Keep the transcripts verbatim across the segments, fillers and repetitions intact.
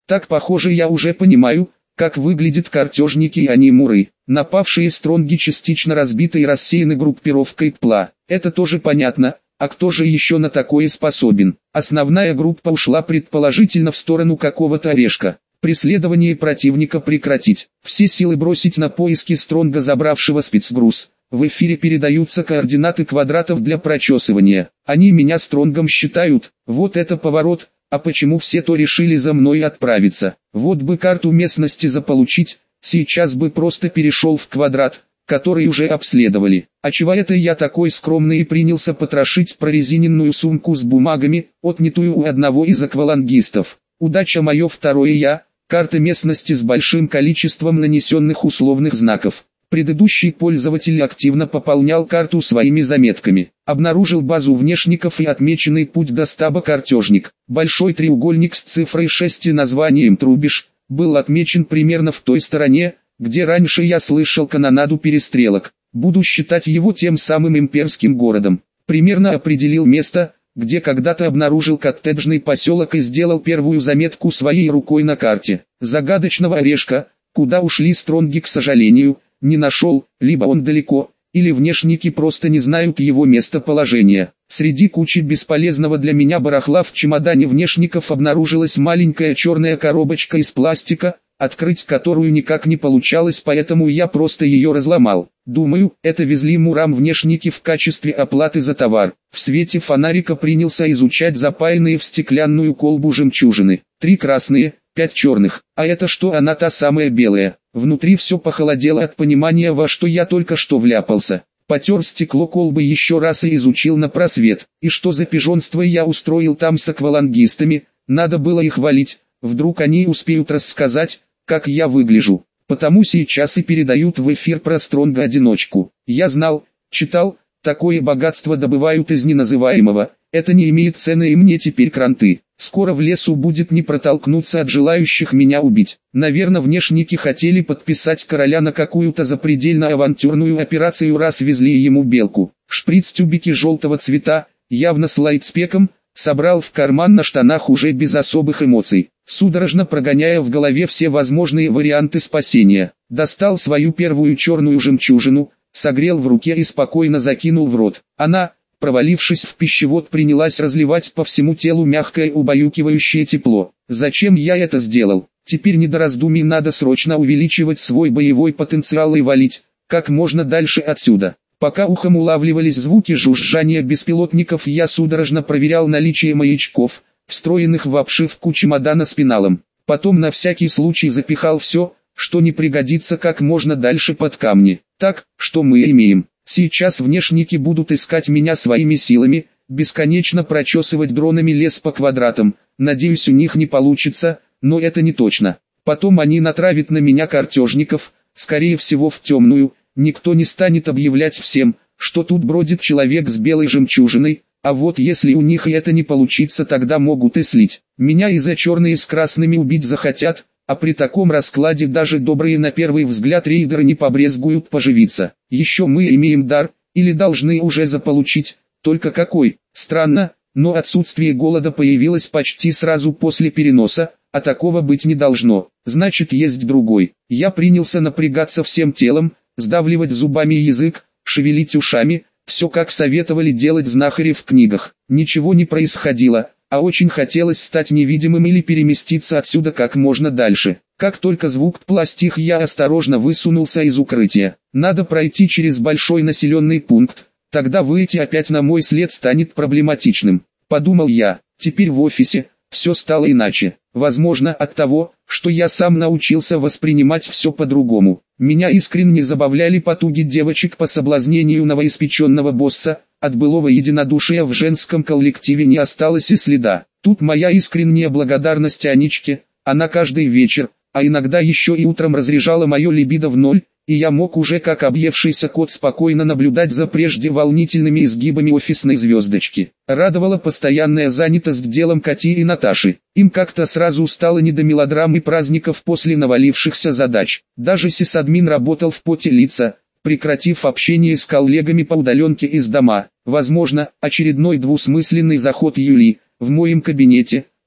Так, похоже, я уже понимаю, как выглядят картежники и анимуры. Напавшие стронги частично разбиты и рассеяны группировкой ПЛА. Это тоже понятно, а кто же еще на такое способен? Основная группа ушла предположительно в сторону какого-то орешка. Преследование противника прекратить. Все силы бросить на поиски стронга, забравшего спецгруз. В эфире передаются координаты квадратов для прочесывания. Они меня стронгом считают. Вот это поворот. А почему все то решили за мной отправиться? Вот бы карту местности заполучить, сейчас бы просто перешел в квадрат, который уже обследовали. А чего это я такой скромный и принялся потрошить прорезиненную сумку с бумагами, отнятую у одного из аквалангистов? Удача мое второе я, карта местности с большим количеством нанесенных условных знаков. Предыдущий пользователь активно пополнял карту своими заметками. Обнаружил базу внешников и отмеченный путь до стаба картежник. Большой треугольник с цифрой шесть и названием Трубеж был отмечен примерно в той стороне, где раньше я слышал канонаду перестрелок. Буду считать его тем самым имперским городом. Примерно определил место, где когда-то обнаружил коттеджный поселок и сделал первую заметку своей рукой на карте. Загадочного орешка, куда ушли стронги, к сожалению, не нашел, либо он далеко, или внешники просто не знают его местоположения. Среди кучи бесполезного для меня барахла в чемодане внешников обнаружилась маленькая черная коробочка из пластика, открыть которую никак не получалось, поэтому я просто ее разломал. Думаю, это везли мурам внешники в качестве оплаты за товар. В свете фонарика принялся изучать запаянные в стеклянную колбу жемчужины. Три красные, пять черных. А это что, она та самая белая? Внутри все похолодело от понимания, во что я только что вляпался. Потер стекло колбы еще раз и изучил на просвет. И что за пижонство я устроил там с аквалангистами? Надо было их валить, вдруг они успеют рассказать, как я выгляжу. Потому сейчас и передают в эфир про стронга-одиночку. Я знал, читал, такое богатство добывают из неназываемого. Это не имеет цены, и мне теперь кранты. Скоро в лесу будет не протолкнуться от желающих меня убить. Наверное, внешники хотели подписать короля на какую-то запредельно авантюрную операцию, раз везли ему белку. Шприц-тюбики желтого цвета, явно с лайтспеком, собрал в карман на штанах уже без особых эмоций, судорожно прогоняя в голове все возможные варианты спасения. Достал свою первую черную жемчужину, согрел в руке и спокойно закинул в рот. Она, провалившись в пищевод, принялась разливать по всему телу мягкое убаюкивающее тепло. Зачем я это сделал? Теперь не до раздумий, надо срочно увеличивать свой боевой потенциал и валить как можно дальше отсюда. Пока ухом улавливались звуки жужжания беспилотников, я судорожно проверял наличие маячков, встроенных в обшивку чемодана спиналом. Потом на всякий случай запихал все, что не пригодится, как можно дальше под камни. Так, что мы имеем? Сейчас внешники будут искать меня своими силами, бесконечно прочесывать дронами лес по квадратам. Надеюсь, у них не получится, но это не точно. Потом они натравят на меня картежников, скорее всего в темную. Никто не станет объявлять всем, что тут бродит человек с белой жемчужиной, а вот если у них и это не получится, тогда могут и слить. Меня из-за черные с красными убить захотят, а при таком раскладе даже добрые на первый взгляд рейдеры не побрезгуют поживиться. Еще мы имеем дар, или должны уже заполучить, только какой? Странно, но отсутствие голода появилось почти сразу после переноса, а такого быть не должно. Значит, есть другой. Я принялся напрягаться всем телом, сдавливать зубами язык, шевелить ушами, все как советовали делать знахари в книгах. Ничего не происходило, а очень хотелось стать невидимым или переместиться отсюда как можно дальше. Как только звук ПЛА стих, я осторожно высунулся из укрытия. Надо пройти через большой населенный пункт, тогда выйти опять на мой след станет проблематичным. Подумал я, теперь в офисе все стало иначе. Возможно, от того, что я сам научился воспринимать все по-другому. Меня искренне забавляли потуги девочек по соблазнению новоиспеченного босса, от былого единодушия в женском коллективе не осталось и следа. Тут моя искренняя благодарность Анечке, она каждый вечер, а иногда еще и утром разряжала мое либидо в ноль, и я мог уже как объевшийся кот спокойно наблюдать за прежде волнительными изгибами офисной звездочки. Радовала постоянная занятость делом Кати и Наташи. Им как-то сразу стало не до мелодрам и праздников после навалившихся задач. Даже сисадмин работал в поте лица, прекратив общение с коллегами по удаленке из дома. Возможно, очередной двусмысленный заход Юли в моем кабинете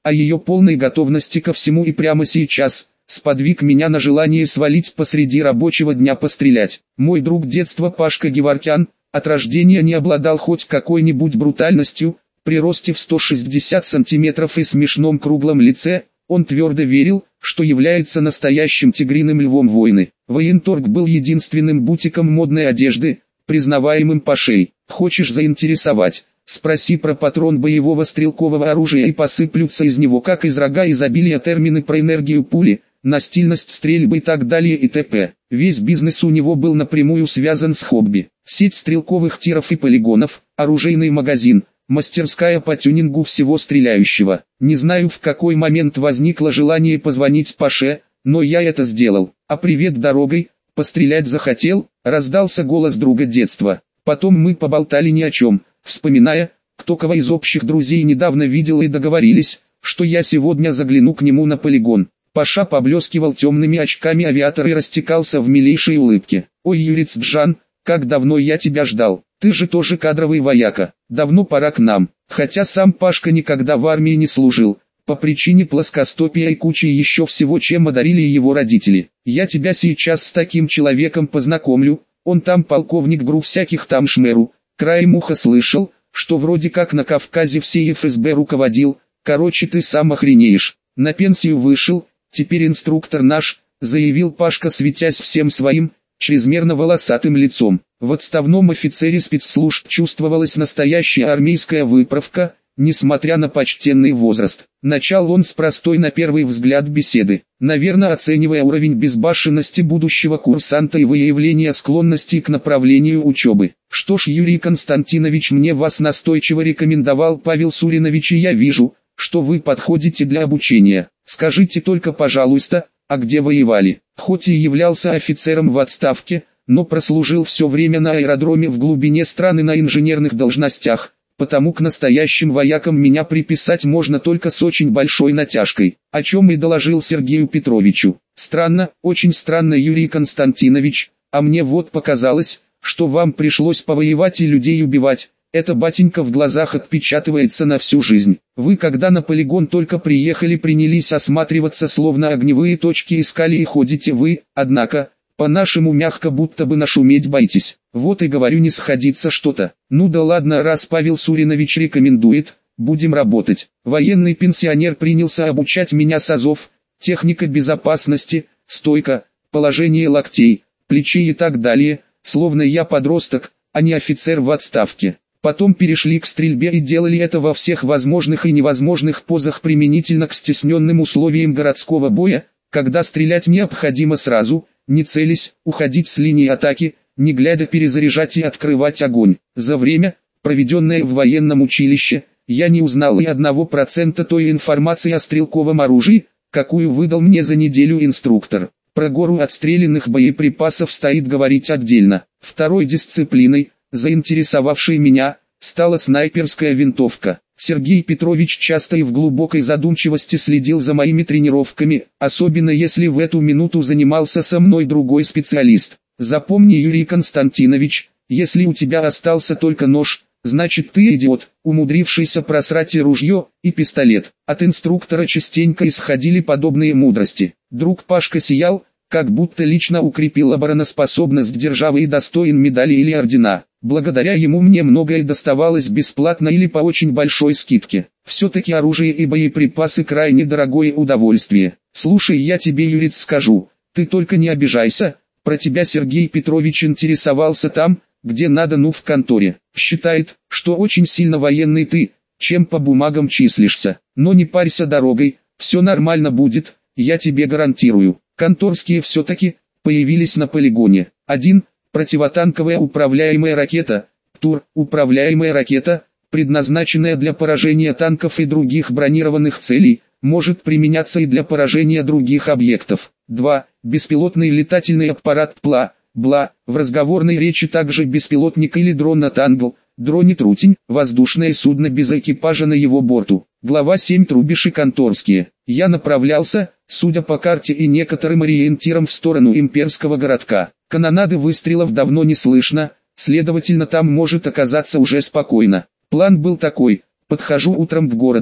о ее полной готовности ко всему и прямо сейчас, сподвиг меня на желание свалить посреди рабочего дня пострелять. Мой друг детства Пашка Геворкян от рождения не обладал хоть какой-нибудь брутальностью, при росте в сто шестьдесят сантиметров и смешном круглом лице, он твердо верил, что является настоящим тигриным львом войны. Военторг был единственным бутиком модной одежды, признаваемым Пашей. Хочешь заинтересовать? Спроси про патрон боевого стрелкового оружия и посыплются из него как из рога изобилия термины про энергию пули, настильность стрельбы и так далее и т.п. Весь бизнес у него был напрямую связан с хобби. Сеть стрелковых тиров и полигонов, оружейный магазин, мастерская по тюнингу всего стреляющего. Не знаю, в какой момент возникло желание позвонить Паше, но я это сделал. А привет дорогой, пострелять захотел, раздался голос друга детства. Потом мы поболтали ни о чем, вспоминая, кто кого из общих друзей недавно видел, и договорились, что я сегодня загляну к нему на полигон. Паша поблескивал темными очками авиатора и растекался в милейшей улыбке. «Ой, Юриц Джан, как давно я тебя ждал, ты же тоже кадровый вояка, давно пора к нам». Хотя сам Пашка никогда в армии не служил, по причине плоскостопия и кучи еще всего, чем одарили его родители. «Я тебя сейчас с таким человеком познакомлю, он там полковник ГРУ всяких там шмеру, краем уха слышал, что вроде как на Кавказе все эф эс бэ руководил, короче ты сам охренеешь, на пенсию вышел, теперь инструктор наш», заявил Пашка, светясь всем своим, чрезмерно волосатым лицом. В отставном офицере спецслужб чувствовалась настоящая армейская выправка, несмотря на почтенный возраст. Начал он с простой на первый взгляд беседы, наверное оценивая уровень безбашенности будущего курсанта и выявление склонности к направлению учебы. «Что ж, Юрий Константинович, мне вас настойчиво рекомендовал Павел Суринович, и я вижу, что вы подходите для обучения. Скажите только, пожалуйста, а где воевали?» Хоть и являлся офицером в отставке, но прослужил все время на аэродроме в глубине страны на инженерных должностях, потому к настоящим воякам меня приписать можно только с очень большой натяжкой, о чем и доложил Сергею Петровичу. «Странно, очень странно, Юрий Константинович, а мне вот показалось, что вам пришлось повоевать и людей убивать. Это, батенька, в глазах отпечатывается на всю жизнь. Вы, когда на полигон только приехали, принялись осматриваться, словно огневые точки искали, и ходите вы, однако, по-нашему мягко, будто бы нашуметь боитесь. Вот и говорю, не сходится что-то. Ну да ладно, раз Павел Суринович рекомендует, будем работать». Военный пенсионер принялся обучать меня с азов, техника безопасности, стойка, положение локтей, плечей и так далее, словно я подросток, а не офицер в отставке. Потом перешли к стрельбе и делали это во всех возможных и невозможных позах применительно к стесненным условиям городского боя, когда стрелять необходимо сразу, не целясь, уходить с линии атаки, не глядя перезаряжать и открывать огонь. За время, проведенное в военном училище, я не узнал и одного процента той информации о стрелковом оружии, какую выдал мне за неделю инструктор. Про гору отстрелянных боеприпасов стоит говорить отдельно. Второй дисциплиной, заинтересовавшей меня, стала снайперская винтовка. Сергей Петрович часто и в глубокой задумчивости следил за моими тренировками, особенно если в эту минуту занимался со мной другой специалист. «Запомни, Юрий Константинович, если у тебя остался только нож, значит ты идиот, умудрившийся просрать и ружье, и пистолет». От инструктора частенько исходили подобные мудрости. Друг Пашка сиял, как будто лично укрепил обороноспособность державы и достоин медали или ордена. Благодаря ему мне многое доставалось бесплатно или по очень большой скидке. Все-таки оружие и боеприпасы крайне дорогое удовольствие. «Слушай, я тебе, Юриц, скажу, ты только не обижайся, про тебя Сергей Петрович интересовался там, где надо, ну в конторе. Считает, что очень сильно военный ты, чем по бумагам числишься. Но не парься дорогой, все нормально будет, я тебе гарантирую». Конторские все-таки появились на полигоне. Один – противотанковая управляемая ракета, ПТУР – управляемая ракета, предназначенная для поражения танков и других бронированных целей, может применяться и для поражения других объектов. Два – беспилотный летательный аппарат ПЛА, БЛА, в разговорной речи также беспилотник или дрон-Тангл, дроне-трутень, воздушное судно без экипажа на его борту. Глава семь. Трубиши конторские. Я направлялся, судя по карте и некоторым ориентирам, в сторону имперского городка. Канонады выстрелов давно не слышно, следовательно там может оказаться уже спокойно. План был такой: подхожу утром к городу,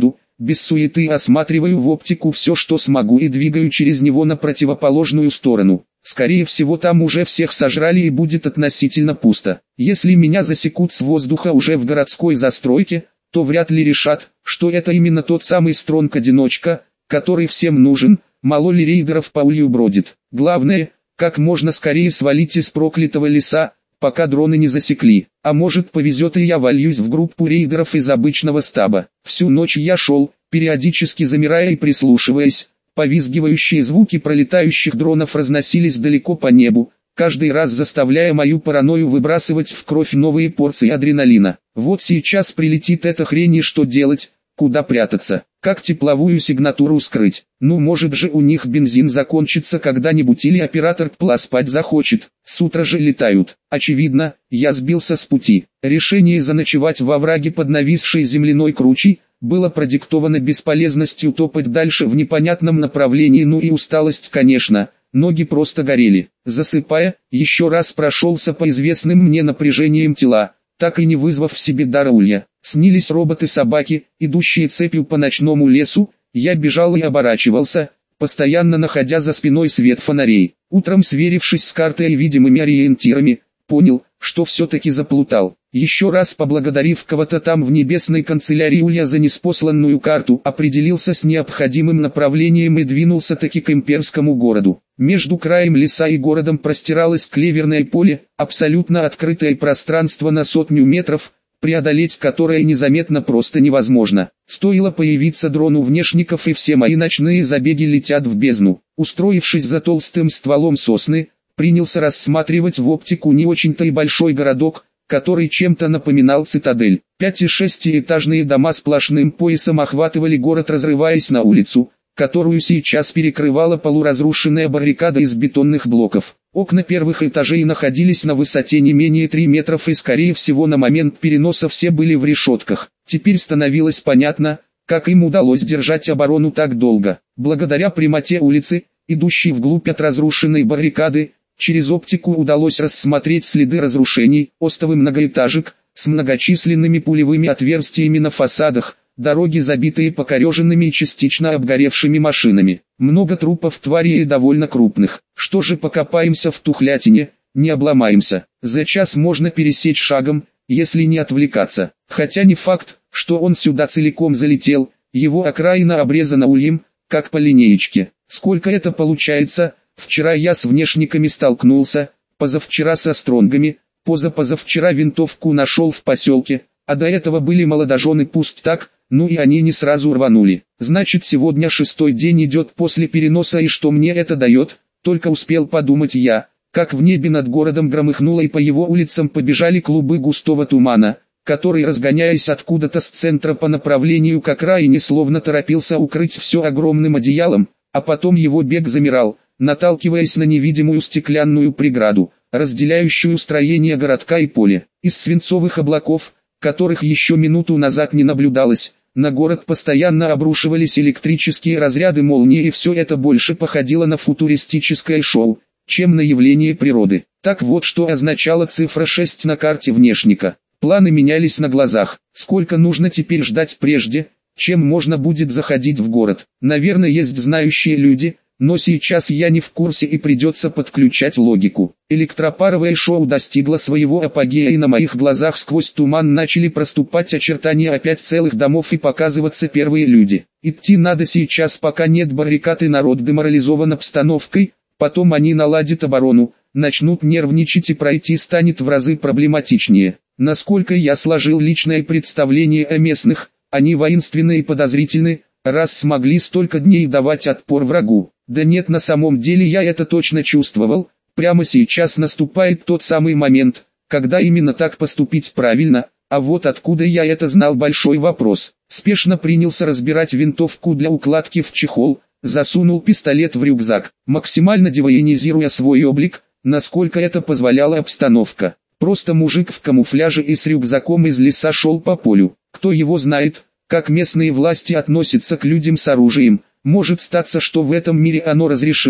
без суеты осматриваю в оптику все, что смогу, и двигаю через него на противоположную сторону. Скорее всего, там уже всех сожрали и будет относительно пусто. Если меня засекут с воздуха уже в городской застройке, то вряд ли решат, что это именно тот самый Стронг-одиночка, который всем нужен. Мало ли рейдеров по улью бродит. Главное, как можно скорее свалить из проклятого леса, пока дроны не засекли. А может, повезет, и я вольюсь в группу рейдеров из обычного стаба. Всю ночь я шел, периодически замирая и прислушиваясь. Повизгивающие звуки пролетающих дронов разносились далеко по небу, каждый раз заставляя мою паранойю выбрасывать в кровь новые порции адреналина. Вот сейчас прилетит эта хрень, и что делать? Куда прятаться? Как тепловую сигнатуру скрыть? Ну, может же у них бензин закончится когда-нибудь, или оператор ПЛА спать захочет. С утра же летают. Очевидно, я сбился с пути. Решение заночевать во враге под нависшей земляной кручей было продиктовано бесполезностью топать дальше в непонятном направлении, ну и усталость, конечно. Ноги просто горели. Засыпая, еще раз прошелся по известным мне напряжениям тела, так и не вызвав в себе дара улья. Снились роботы-собаки, идущие цепью по ночному лесу. Я бежал и оборачивался, постоянно находя за спиной свет фонарей. Утром, сверившись с картой и видимыми ориентирами, понял, что все-таки заплутал. Еще раз поблагодарив кого-то там в небесной канцелярии улья за неспосланную карту, определился с необходимым направлением и двинулся таки к имперскому городу. Между краем леса и городом простиралось клеверное поле, абсолютно открытое пространство на сотню метров, преодолеть которое незаметно просто невозможно. Стоило появиться дрону внешников, и все мои ночные забеги летят в бездну. Устроившись за толстым стволом сосны, принялся рассматривать в оптику не очень-то и большой городок, который чем-то напоминал цитадель. Пяти- шестиэтажные дома сплошным поясом охватывали город, разрываясь на улицу, которую сейчас перекрывала полуразрушенная баррикада из бетонных блоков. Окна первых этажей находились на высоте не менее трех метров, и скорее всего на момент переноса все были в решетках. Теперь становилось понятно, как им удалось держать оборону так долго. Благодаря прямоте улицы, идущей вглубь от разрушенной баррикады, через оптику удалось рассмотреть следы разрушений, остовы многоэтажек, с многочисленными пулевыми отверстиями на фасадах, дороги, забитые покореженными и частично обгоревшими машинами. Много трупов тварей и довольно крупных. Что же, покопаемся в тухлятине, не обломаемся. За час можно пересечь шагом, если не отвлекаться. Хотя не факт, что он сюда целиком залетел, его окраина обрезана ульем, как по линеечке. Сколько это получается? Вчера я с внешниками столкнулся, позавчера со стронгами, позапозавчера винтовку нашел в поселке, а до этого были молодожены, пусть так, ну и они не сразу рванули. Значит, сегодня шестой день идет после переноса, и что мне это дает? Только успел подумать я, как в небе над городом громыхнуло, и по его улицам побежали клубы густого тумана, который, разгоняясь откуда-то с центра по направлению к окраине, словно торопился укрыть все огромным одеялом, а потом его бег замирал, наталкиваясь на невидимую стеклянную преграду, разделяющую строение городка и поле. Из свинцовых облаков, которых еще минуту назад не наблюдалось, на город постоянно обрушивались электрические разряды молнии, и все это больше походило на футуристическое шоу, чем на явление природы. Так вот, что означала цифра шесть на карте внешника. Планы менялись на глазах. Сколько нужно теперь ждать прежде, чем можно будет заходить в город? Наверное, есть знающие люди, но сейчас я не в курсе, и придется подключать логику. Электропаровое шоу достигло своего апогея, и на моих глазах сквозь туман начали проступать очертания опять целых домов и показываться первые люди. Идти надо сейчас, пока нет баррикад и народ деморализован обстановкой, потом они наладят оборону, начнут нервничать, и пройти станет в разы проблематичнее. Насколько я сложил личное представление о местных, они воинственны и подозрительны, раз смогли столько дней давать отпор врагу. Да нет, на самом деле я это точно чувствовал. Прямо сейчас наступает тот самый момент, когда именно так поступить правильно. А вот откуда я это знал — большой вопрос. Спешно принялся разбирать винтовку для укладки в чехол, засунул пистолет в рюкзак, максимально девоенизируя свой облик, насколько это позволяла обстановка. Просто мужик в камуфляже и с рюкзаком из леса шел по полю. Кто его знает, как местные власти относятся к людям с оружием. Может статься, что в этом мире оно разрешено,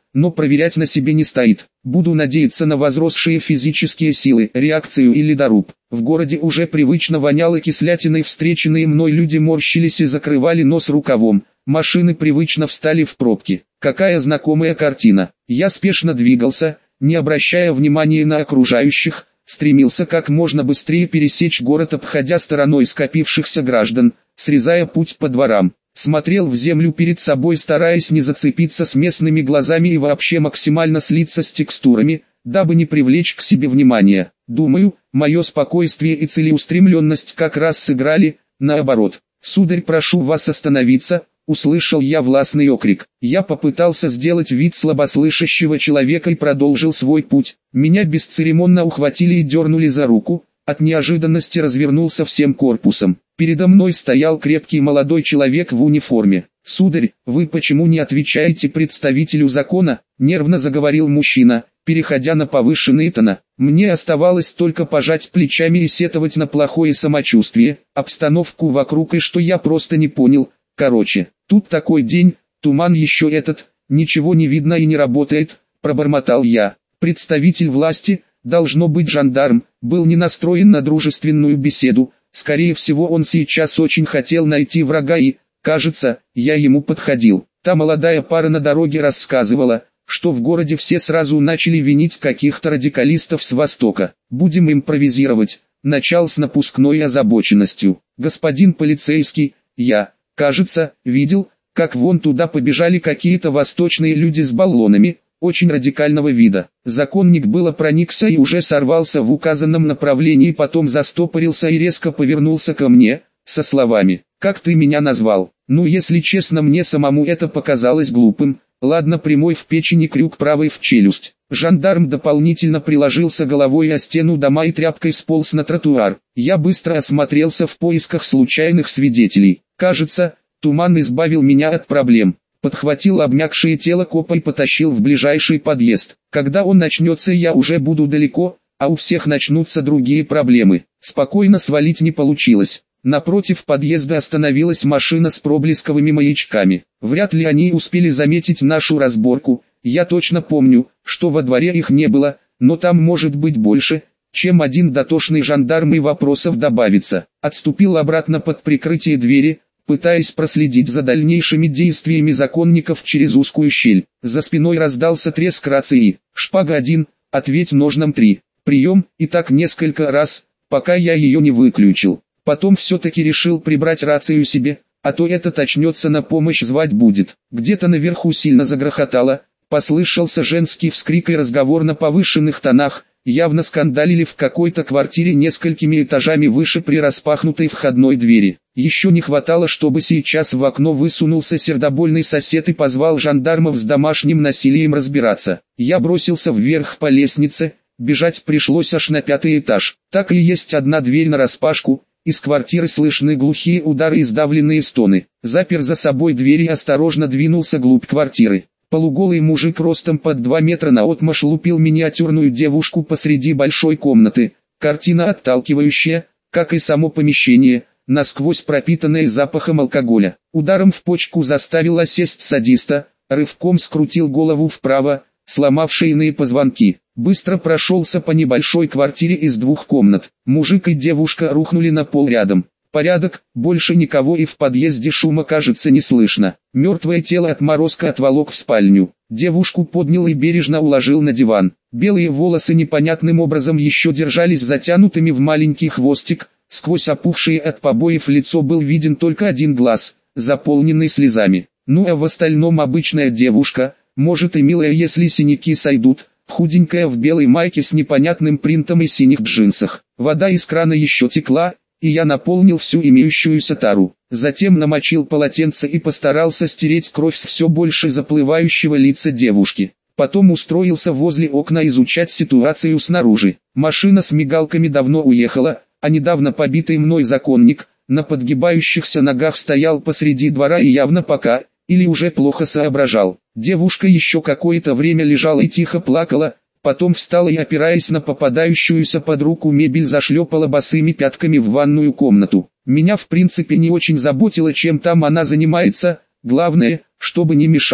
но проверять на себе не стоит. Буду надеяться на возросшие физические силы, реакцию и ледоруб. В городе уже привычно воняло кислятиной, встреченные мной люди морщились и закрывали нос рукавом. Машины привычно встали в пробки. Какая знакомая картина. Я спешно двигался, не обращая внимания на окружающих, стремился как можно быстрее пересечь город, обходя стороной скопившихся граждан, срезая путь по дворам. Смотрел в землю перед собой, стараясь не зацепиться с местными глазами и вообще максимально слиться с текстурами, дабы не привлечь к себе внимания. Думаю, мое спокойствие и целеустремленность как раз сыграли, наоборот. «Сударь, прошу вас остановиться», — услышал я властный окрик. Я попытался сделать вид слабослышащего человека и продолжил свой путь. Меня бесцеремонно ухватили и дернули за руку. От неожиданности развернулся всем корпусом. Передо мной стоял крепкий молодой человек в униформе. «Сударь, вы почему не отвечаете представителю закона?» — нервно заговорил мужчина, переходя на повышенный тон. Мне оставалось только пожать плечами и сетовать на плохое самочувствие, обстановку вокруг и что я просто не понял. Короче, тут такой день, туман еще этот, ничего не видно и не работает, пробормотал я. Представитель власти, должно быть жандарм, был не настроен на дружественную беседу. Скорее всего, он сейчас очень хотел найти врага и, кажется, я ему подходил. Та молодая пара на дороге рассказывала, что в городе все сразу начали винить каких-то радикалистов с Востока. Будем импровизировать, начал с напускной озабоченностью. Господин полицейский, я, кажется, видел, как вон туда побежали какие-то восточные люди с баллонами, очень радикального вида. Законник было проникся и уже сорвался в указанном направлении, потом застопорился и резко повернулся ко мне, со словами: «Как ты меня назвал?» Ну, если честно, мне самому это показалось глупым. Ладно, прямой в печени, крюк правой в челюсть. Жандарм дополнительно приложился головой о стену дома и тряпкой сполз на тротуар. Я быстро осмотрелся в поисках случайных свидетелей. Кажется, туман избавил меня от проблем. Подхватил обмякшее тело копа и потащил в ближайший подъезд. Когда он начнется, я уже буду далеко, а у всех начнутся другие проблемы. Спокойно свалить не получилось. Напротив подъезда остановилась машина с проблесковыми маячками. Вряд ли они успели заметить нашу разборку. Я точно помню, что во дворе их не было, но там может быть больше, чем один дотошный жандарм, и вопросов добавится. Отступил обратно под прикрытие двери, пытаясь проследить за дальнейшими действиями законников через узкую щель. За спиной раздался треск рации. «Шпага один, ответь ножном три». Прием, и так несколько раз, пока я ее не выключил. Потом все-таки решил прибрать рацию себе, а то этот очнется, на помощь звать будет. Где-то наверху сильно загрохотало, послышался женский вскрик и разговор на повышенных тонах. Явно скандалили в какой-то квартире несколькими этажами выше при распахнутой входной двери. Еще не хватало, чтобы сейчас в окно высунулся сердобольный сосед и позвал жандармов с домашним насилием разбираться. Я бросился вверх по лестнице, бежать пришлось аж на пятый этаж. Так и есть одна дверь нараспашку, из квартиры слышны глухие удары и сдавленные стоны. Запер за собой дверь и осторожно двинулся глубь квартиры. Полуголый мужик ростом под два метра наотмашь лупил миниатюрную девушку посреди большой комнаты. Картина отталкивающая, как и само помещение, насквозь пропитанное запахом алкоголя. Ударом в почку заставил осесть садиста, рывком скрутил голову вправо, сломав шейные позвонки. Быстро прошелся по небольшой квартире из двух комнат. Мужик и девушка рухнули на пол рядом. Порядок, больше никого и в подъезде шума, кажется, не слышно. Мертвое тело отморозка отволок в спальню. Девушку поднял и бережно уложил на диван. Белые волосы непонятным образом еще держались затянутыми в маленький хвостик. Сквозь опухшее от побоев лицо был виден только один глаз, заполненный слезами. Ну а в остальном обычная девушка, может и милая, если синяки сойдут. Худенькая в белой майке с непонятным принтом и синих джинсах. Вода из крана еще текла, и я наполнил всю имеющуюся тару. Затем намочил полотенце и постарался стереть кровь с все больше заплывающего лица девушки. Потом устроился возле окна изучать ситуацию снаружи. Машина с мигалками давно уехала, а недавно побитый мной законник на подгибающихся ногах стоял посреди двора и явно пока, или уже плохо соображал. Девушка еще какое-то время лежала и тихо плакала, потом встала и, опираясь на попадающуюся под руку мебель, зашлепала босыми пятками в ванную комнату. Меня в принципе не очень заботило, чем там она занимается, главное, чтобы не мешала.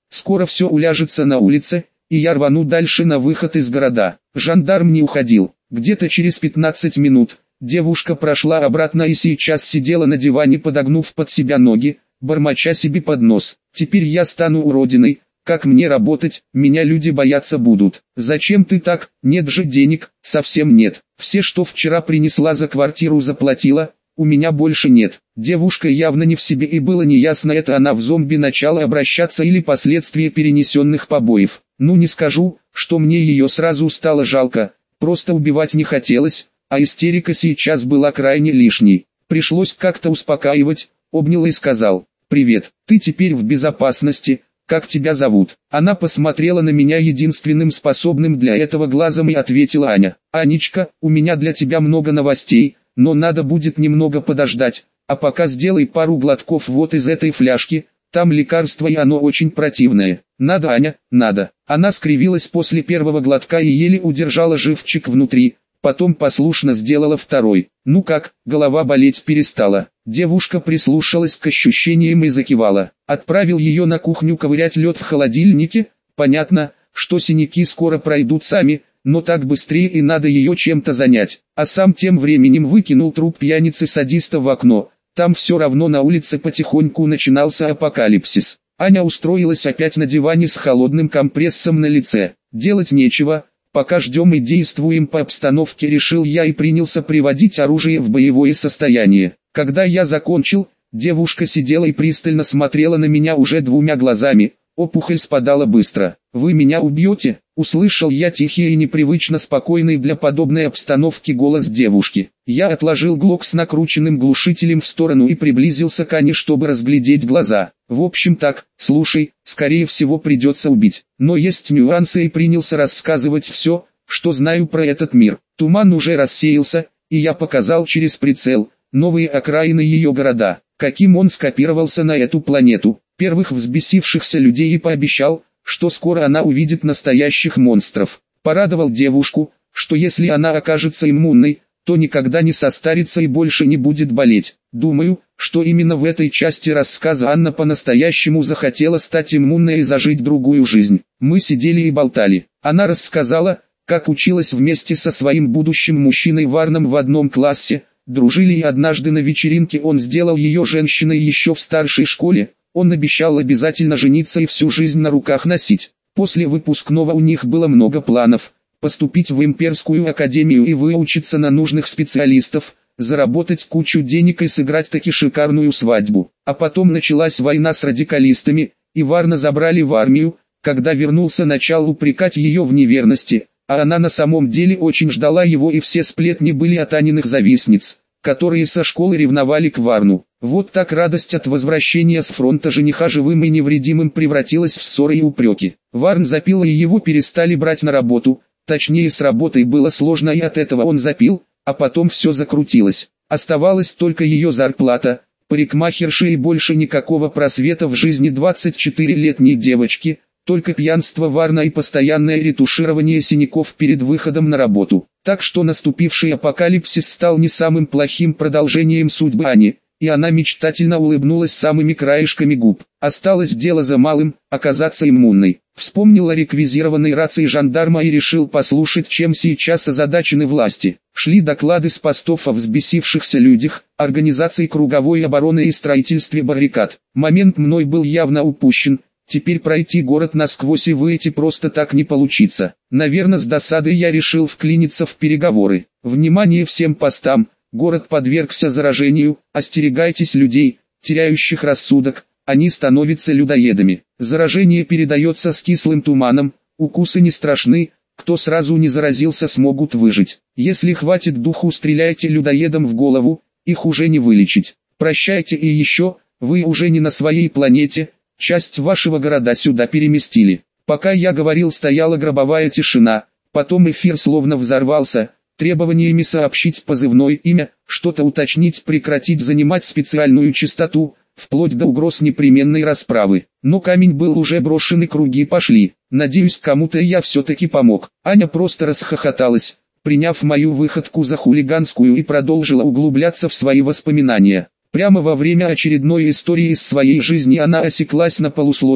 Скоро все уляжется на улице, и я рвану дальше на выход из города. Жандарм не уходил. Где-то через пятнадцать минут девушка прошла обратно и сейчас сидела на диване, подогнув под себя ноги, бормоча себе под нос. Теперь я стану уродиной. Как мне работать, меня люди бояться будут. Зачем ты так? Нет же денег, совсем нет. Все, что вчера принесла за квартиру, заплатила, у меня больше нет. Девушка явно не в себе, и было неясно, это она в зомби начала обращаться или последствия перенесенных побоев. Ну не скажу, что мне ее сразу стало жалко, просто убивать не хотелось, а истерика сейчас была крайне лишней. Пришлось как-то успокаивать, обнял и сказал: «Привет, ты теперь в безопасности. Как тебя зовут?» Она посмотрела на меня единственным способным для этого глазом и ответила: «Аня». «Анечка, у меня для тебя много новостей, но надо будет немного подождать, а пока сделай пару глотков вот из этой фляжки, там лекарство и оно очень противное». «Надо, Аня, надо». Она скривилась после первого глотка и еле удержала живчик внутри, потом послушно сделала второй. «Ну как, голова болеть перестала?» Девушка прислушалась к ощущениям и закивала. Отправил ее на кухню ковырять лед в холодильнике. Понятно, что синяки скоро пройдут сами, но так быстрее, и надо ее чем-то занять. А сам тем временем выкинул труп пьяницы-садиста в окно. Там все равно на улице потихоньку начинался апокалипсис. Аня устроилась опять на диване с холодным компрессом на лице. Делать нечего, пока ждем и действуем по обстановке, решил я и принялся приводить оружие в боевое состояние. Когда я закончил, девушка сидела и пристально смотрела на меня уже двумя глазами. Опухоль спадала быстро. «Вы меня убьете?» — услышал я тихий и непривычно спокойный для подобной обстановки голос девушки. Я отложил глок с накрученным глушителем в сторону и приблизился к Ане, чтобы разглядеть глаза. «В общем так, слушай, скорее всего придется убить. Но есть нюансы», и принялся рассказывать все, что знаю про этот мир. Туман уже рассеялся, и я показал через прицел новые окраины ее города, каким он скопировался на эту планету. Первых взбесившихся людей, и пообещал, что скоро она увидит настоящих монстров. Порадовал девушку, что если она окажется иммунной, то никогда не состарится и больше не будет болеть. Думаю, что именно в этой части рассказа Анна по-настоящему захотела стать иммунной и зажить другую жизнь. Мы сидели и болтали. Она рассказала, как училась вместе со своим будущим мужчиной Варном в одном классе, дружили, и однажды на вечеринке он сделал ее женщиной еще в старшей школе. Он обещал обязательно жениться и всю жизнь на руках носить. После выпускного у них было много планов: поступить в имперскую академию и выучиться на нужных специалистов, заработать кучу денег и сыграть таки шикарную свадьбу. А потом началась война с радикалистами, и Варна забрали в армию. Когда вернулся, начал упрекать ее в неверности, а она на самом деле очень ждала его, и все сплетни были от Аниных завистниц, которые со школы ревновали к Варну. Вот так радость от возвращения с фронта жениха живым и невредимым превратилась в ссоры и упреки. Варн запил, и его перестали брать на работу, точнее с работой было сложно, и от этого он запил, а потом все закрутилось. Оставалась только ее зарплата, парикмахерши, и больше никакого просвета в жизни двадцатичетырелетней девочки, только пьянство Варна и постоянное ретуширование синяков перед выходом на работу. Так что наступивший апокалипсис стал не самым плохим продолжением судьбы Ани, и она мечтательно улыбнулась самыми краешками губ. Осталось дело за малым — оказаться иммунной. Вспомнил о реквизированной рации жандарма и решил послушать, чем сейчас озадачены власти. Шли доклады с постов о взбесившихся людях, организации круговой обороны и строительстве баррикад. Момент мной был явно упущен. Теперь пройти город насквозь и выйти просто так не получится. Наверное, с досадой я решил вклиниться в переговоры. Внимание всем постам! Город подвергся заражению, остерегайтесь людей, теряющих рассудок, они становятся людоедами. Заражение передается с кислым туманом, укусы не страшны, кто сразу не заразился, смогут выжить. Если хватит духу, стреляйте людоедам в голову, их уже не вылечить. Прощайте, и еще, вы уже не на своей планете, часть вашего города сюда переместили. Пока я говорил, стояла гробовая тишина, потом эфир словно взорвался требованиями сообщить позывное имя, что-то уточнить, прекратить занимать специальную частоту, вплоть до угроз непременной расправы. Но камень был уже брошен и круги пошли. Надеюсь, кому-то я все-таки помог. Аня просто расхохоталась, приняв мою выходку за хулиганскую, и продолжила углубляться в свои воспоминания. Прямо во время очередной истории из своей жизни она осеклась на полуслове,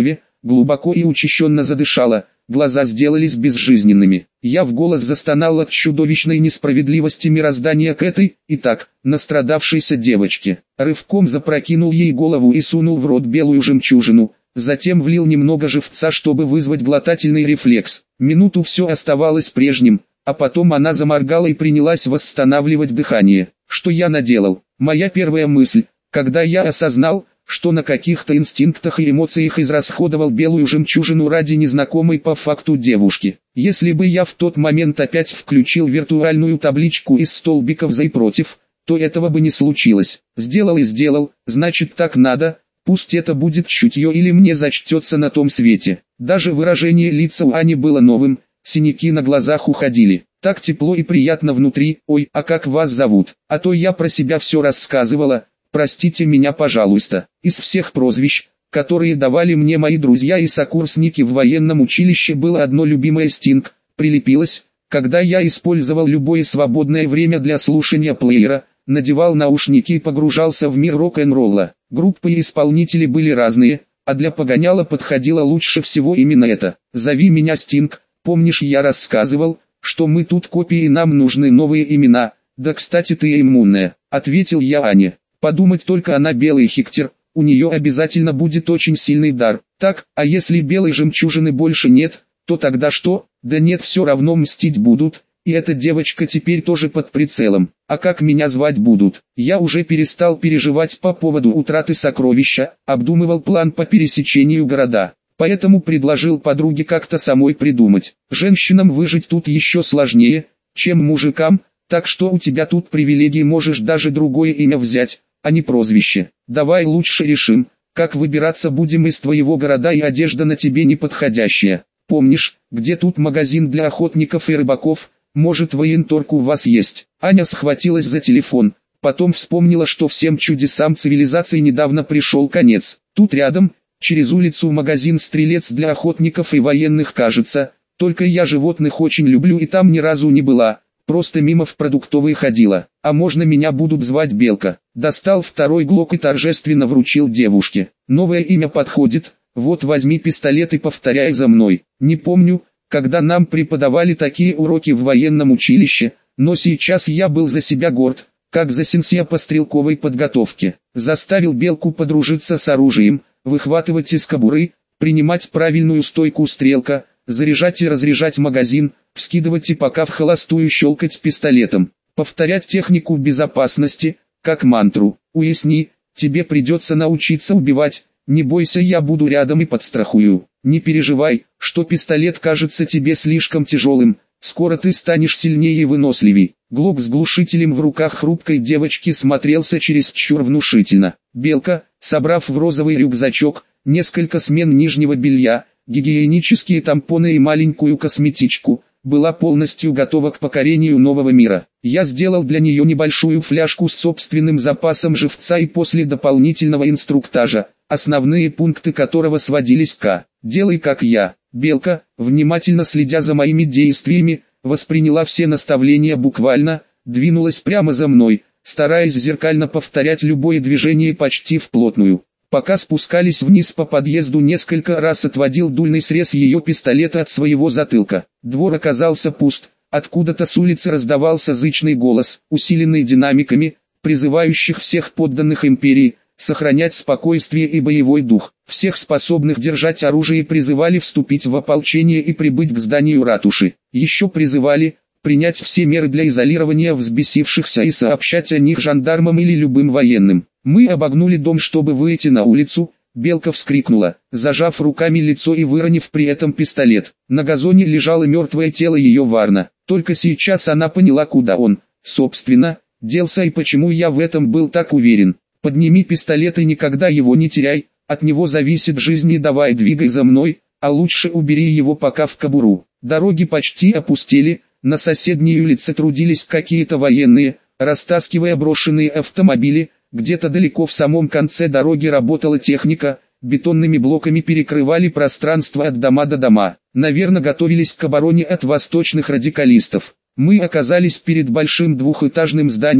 глубоко и учащенно задышала, глаза сделались безжизненными. Я в голос застонал от чудовищной несправедливости мироздания к этой, и так, настрадавшейся девочке. Рывком запрокинул ей голову и сунул в рот белую жемчужину, затем влил немного живца, чтобы вызвать глотательный рефлекс. Минуту все оставалось прежним, а потом она заморгала и принялась восстанавливать дыхание. Что я наделал? Моя первая мысль, когда я осознал, что на каких-то инстинктах и эмоциях израсходовал белую жемчужину ради незнакомой по факту девушки. Если бы я в тот момент опять включил виртуальную табличку из столбиков за и против, то этого бы не случилось. Сделал и сделал, значит так надо, пусть это будет чутье или мне зачтется на том свете. Даже выражение лица у Ани было новым, синяки на глазах уходили. Так тепло и приятно внутри. Ой, а как вас зовут? А то я про себя все рассказывала. Простите меня, пожалуйста. Из всех прозвищ, которые давали мне мои друзья и сокурсники в военном училище, было одно любимое — Стинг. Прилепилось, когда я использовал любое свободное время для слушания плеера, надевал наушники и погружался в мир рок-н-ролла. Группы и исполнители были разные, а для погоняла подходило лучше всего именно это. Зови меня Стинг. Помнишь, я рассказывал, что мы тут копии и нам нужны новые имена? Да кстати, ты иммунная, ответил я Ане. Подумать только, она белый хиктер, у нее обязательно будет очень сильный дар. Так, а если белой жемчужины больше нет, то тогда что? Да нет, все равно мстить будут, и эта девочка теперь тоже под прицелом. А как меня звать будут? Я уже перестал переживать по поводу утраты сокровища, обдумывал план по пересечению города. Поэтому предложил подруге как-то самой придумать. Женщинам выжить тут еще сложнее, чем мужикам, так что у тебя тут привилегии, можешь даже другое имя взять, а не прозвище. Давай лучше решим, как выбираться будем из твоего города, и одежда на тебе неподходящая. Помнишь, где тут магазин для охотников и рыбаков? Может, военторг у вас есть? Аня схватилась за телефон, потом вспомнила, что всем чудесам цивилизации недавно пришел конец. Тут рядом, через улицу, магазин «Стрелец» для охотников и военных, кажется. Только я животных очень люблю и там ни разу не была. Просто мимо в продуктовый ходила. А можно меня будут звать Белка? Достал второй глок и торжественно вручил девушке. Новое имя подходит, вот возьми пистолет и повторяй за мной. Не помню, когда нам преподавали такие уроки в военном училище, но сейчас я был за себя горд, как за сенсея по стрелковой подготовке. Заставил Белку подружиться с оружием, выхватывать из кобуры, принимать правильную стойку стрелка, заряжать и разряжать магазин, вскидывать и пока в холостую щелкать пистолетом. Повторять технику безопасности, как мантру. Уясни, тебе придется научиться убивать, не бойся, я буду рядом и подстрахую. Не переживай, что пистолет кажется тебе слишком тяжелым, скоро ты станешь сильнее и выносливей. Глок с глушителем в руках хрупкой девочки смотрелся чересчур внушительно. Белка, собрав в розовый рюкзачок несколько смен нижнего белья, гигиенические тампоны и маленькую косметичку, была полностью готова к покорению нового мира. Я сделал для нее небольшую фляжку с собственным запасом живца, и после дополнительного инструктажа, основные пункты которого сводились к «делай как я». Белка, внимательно следя за моими действиями, восприняла все наставления буквально, двинулась прямо за мной, стараясь зеркально повторять любое движение почти вплотную. Пока спускались вниз по подъезду, несколько раз отводил дульный срез ее пистолета от своего затылка. Двор оказался пуст, откуда-то с улицы раздавался зычный голос, усиленный динамиками, призывающих всех подданных империи сохранять спокойствие и боевой дух. Всех способных держать оружие призывали вступить в ополчение и прибыть к зданию ратуши. Еще призывали принять все меры для изолирования взбесившихся и сообщать о них жандармам или любым военным. Мы обогнули дом, чтобы выйти на улицу. Белка вскрикнула, зажав руками лицо и выронив при этом пистолет. На газоне лежало мертвое тело ее Варна. Только сейчас она поняла, куда он, собственно, делся и почему я в этом был так уверен. Подними пистолет и никогда его не теряй, от него зависит жизнь, и давай двигай за мной, а лучше убери его пока в кобуру. Дороги почти опустели, на соседней улице трудились какие-то военные, растаскивая брошенные автомобили. Где-то далеко в самом конце дороги работала техника, бетонными блоками перекрывали пространство от дома до дома. Наверное, готовились к обороне от восточных радикалистов. Мы оказались перед большим двухэтажным зданием,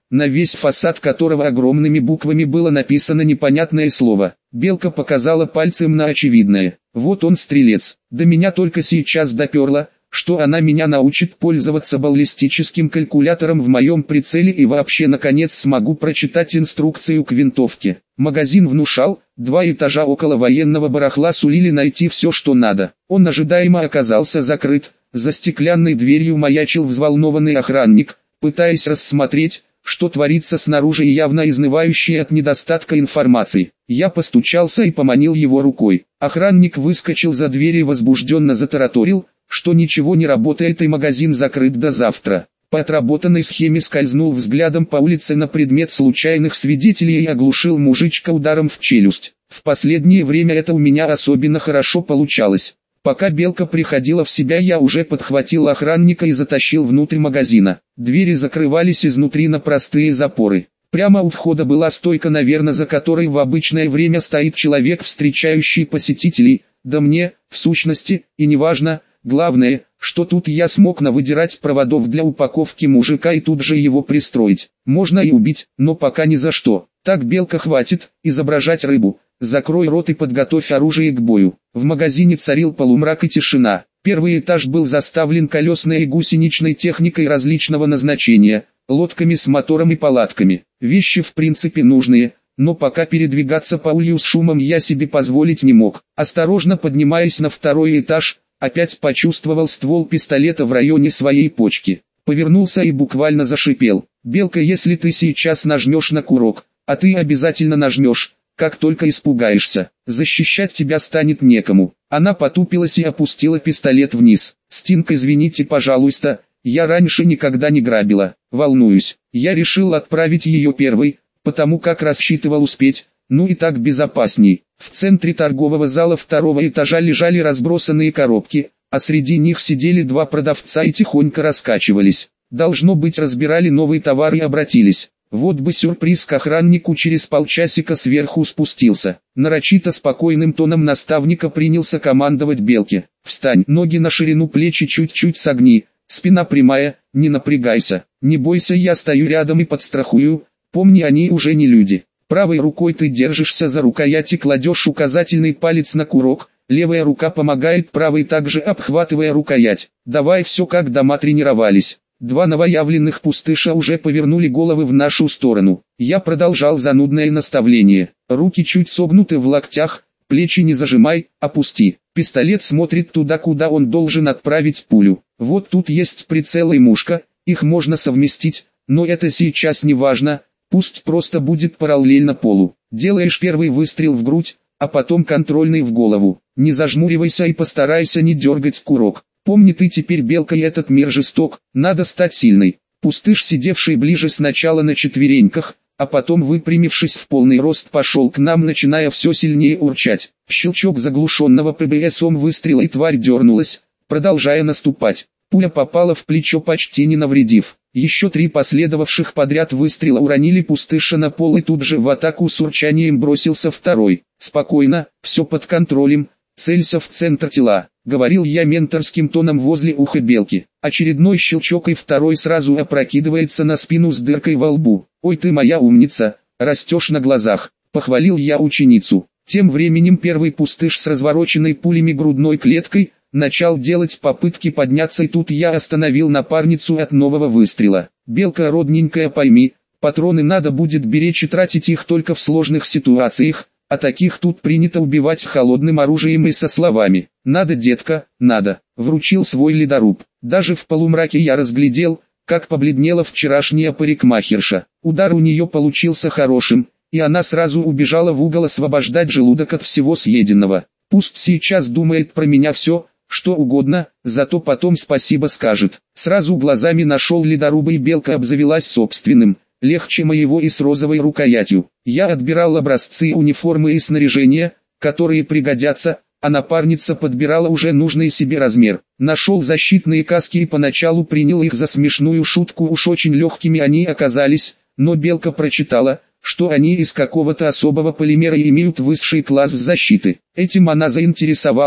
на весь фасад которого огромными буквами было написано непонятное слово. Белка показала пальцем на очевидное. Вот он, стрелец. До меня только сейчас доперло, что она меня научит пользоваться баллистическим калькулятором в моем прицеле и вообще наконец смогу прочитать инструкцию к винтовке. Магазин внушал, два этажа около военного барахла сулили найти все, что надо. Он ожидаемо оказался закрыт, за стеклянной дверью маячил взволнованный охранник, пытаясь рассмотреть, что творится снаружи и явно изнывающий от недостатка информации. Я постучался и поманил его рукой. Охранник выскочил за дверь и возбужденно затараторил, что ничего не работает и магазин закрыт до завтра. По отработанной схеме скользнул взглядом по улице на предмет случайных свидетелей и оглушил мужичка ударом в челюсть. В последнее время это у меня особенно хорошо получалось. Пока Белка приходила в себя, я уже подхватил охранника и затащил внутрь магазина. Двери закрывались изнутри на простые запоры. Прямо у входа была стойка, наверное, за которой в обычное время стоит человек, встречающий посетителей. Да мне, в сущности, и неважно. Главное, что тут я смог навыдирать проводов для упаковки мужика и тут же его пристроить. Можно и убить, но пока ни за что. Так, Белка, хватит изображать рыбу. Закрой рот и подготовь оружие к бою. В магазине царил полумрак и тишина. Первый этаж был заставлен колесной и гусеничной техникой различного назначения, лодками с мотором и палатками. Вещи в принципе нужные, но пока передвигаться по улью с шумом я себе позволить не мог. Осторожно поднимаясь на второй этаж, опять почувствовал ствол пистолета в районе своей почки. Повернулся и буквально зашипел. «Белка, если ты сейчас нажмешь на курок, а ты обязательно нажмешь, как только испугаешься, защищать тебя станет некому». Она потупилась и опустила пистолет вниз. «Стинг, извините, пожалуйста, я раньше никогда не грабила. Волнуюсь. Я решил отправить ее первой, потому как рассчитывал успеть, ну и так безопасней». В центре торгового зала второго этажа лежали разбросанные коробки, а среди них сидели два продавца и тихонько раскачивались. Должно быть, разбирали новый товар и обратились. Вот бы сюрприз, к охраннику через полчасика сверху спустился. Нарочито спокойным тоном наставника принялся командовать Белке. «Встань, ноги на ширину, плечи чуть-чуть согни, спина прямая, не напрягайся. Не бойся, я стою рядом и подстрахую, помни, они уже не люди. Правой рукой ты держишься за рукоять и кладешь указательный палец на курок, левая рука помогает правой, также обхватывая рукоять. Давай все как дома тренировались». Два новоявленных пустыша уже повернули головы в нашу сторону. Я продолжал занудное наставление. Руки чуть согнуты в локтях, плечи не зажимай, опусти. Пистолет смотрит туда, куда он должен отправить пулю. Вот тут есть прицел и мушка, их можно совместить, но это сейчас не важно, пусть просто будет параллельно полу. Делаешь первый выстрел в грудь, а потом контрольный в голову. Не зажмуривайся и постарайся не дергать курок. Помни, ты теперь Белка, и этот мир жесток, надо стать сильной. Пустыш, сидевший ближе, сначала на четвереньках, а потом, выпрямившись в полный рост, пошел к нам, начиная все сильнее урчать. Щелчок заглушенного ПБСом выстрела, и тварь дернулась, продолжая наступать. Пуля попала в плечо, почти не навредив. Еще три последовавших подряд выстрела уронили пустыша на пол, и тут же в атаку с урчанием бросился второй. «Спокойно, все под контролем, целься в центр тела», — говорил я менторским тоном возле уха Белки. Очередной щелчок, и второй сразу опрокидывается на спину с дыркой во лбу. «Ой, ты моя умница, растешь на глазах», — похвалил я ученицу. Тем временем первый пустыш с развороченной пулями грудной клеткой начал делать попытки подняться, и тут я остановил напарницу от нового выстрела. «Белка, родненькая, пойми, патроны надо будет беречь и тратить их только в сложных ситуациях, а таких тут принято убивать холодным оружием и со словами «надо, детка, надо», — вручил свой ледоруб. Даже в полумраке я разглядел, как побледнела вчерашняя парикмахерша. Удар у нее получился хорошим, и она сразу убежала в угол освобождать желудок от всего съеденного. Пусть сейчас думает про меня все, что угодно, зато потом спасибо скажет. Сразу глазами нашел ледоруба, и Белка обзавелась собственным, легче моего и с розовой рукоятью. Я отбирал образцы униформы и снаряжения, которые пригодятся, а напарница подбирала уже нужный себе размер. Нашел защитные каски и поначалу принял их за смешную шутку, уж очень легкими они оказались, но Белка прочитала, что они из какого-то особого полимера и имеют высший класс защиты. Этим она заинтересовалась,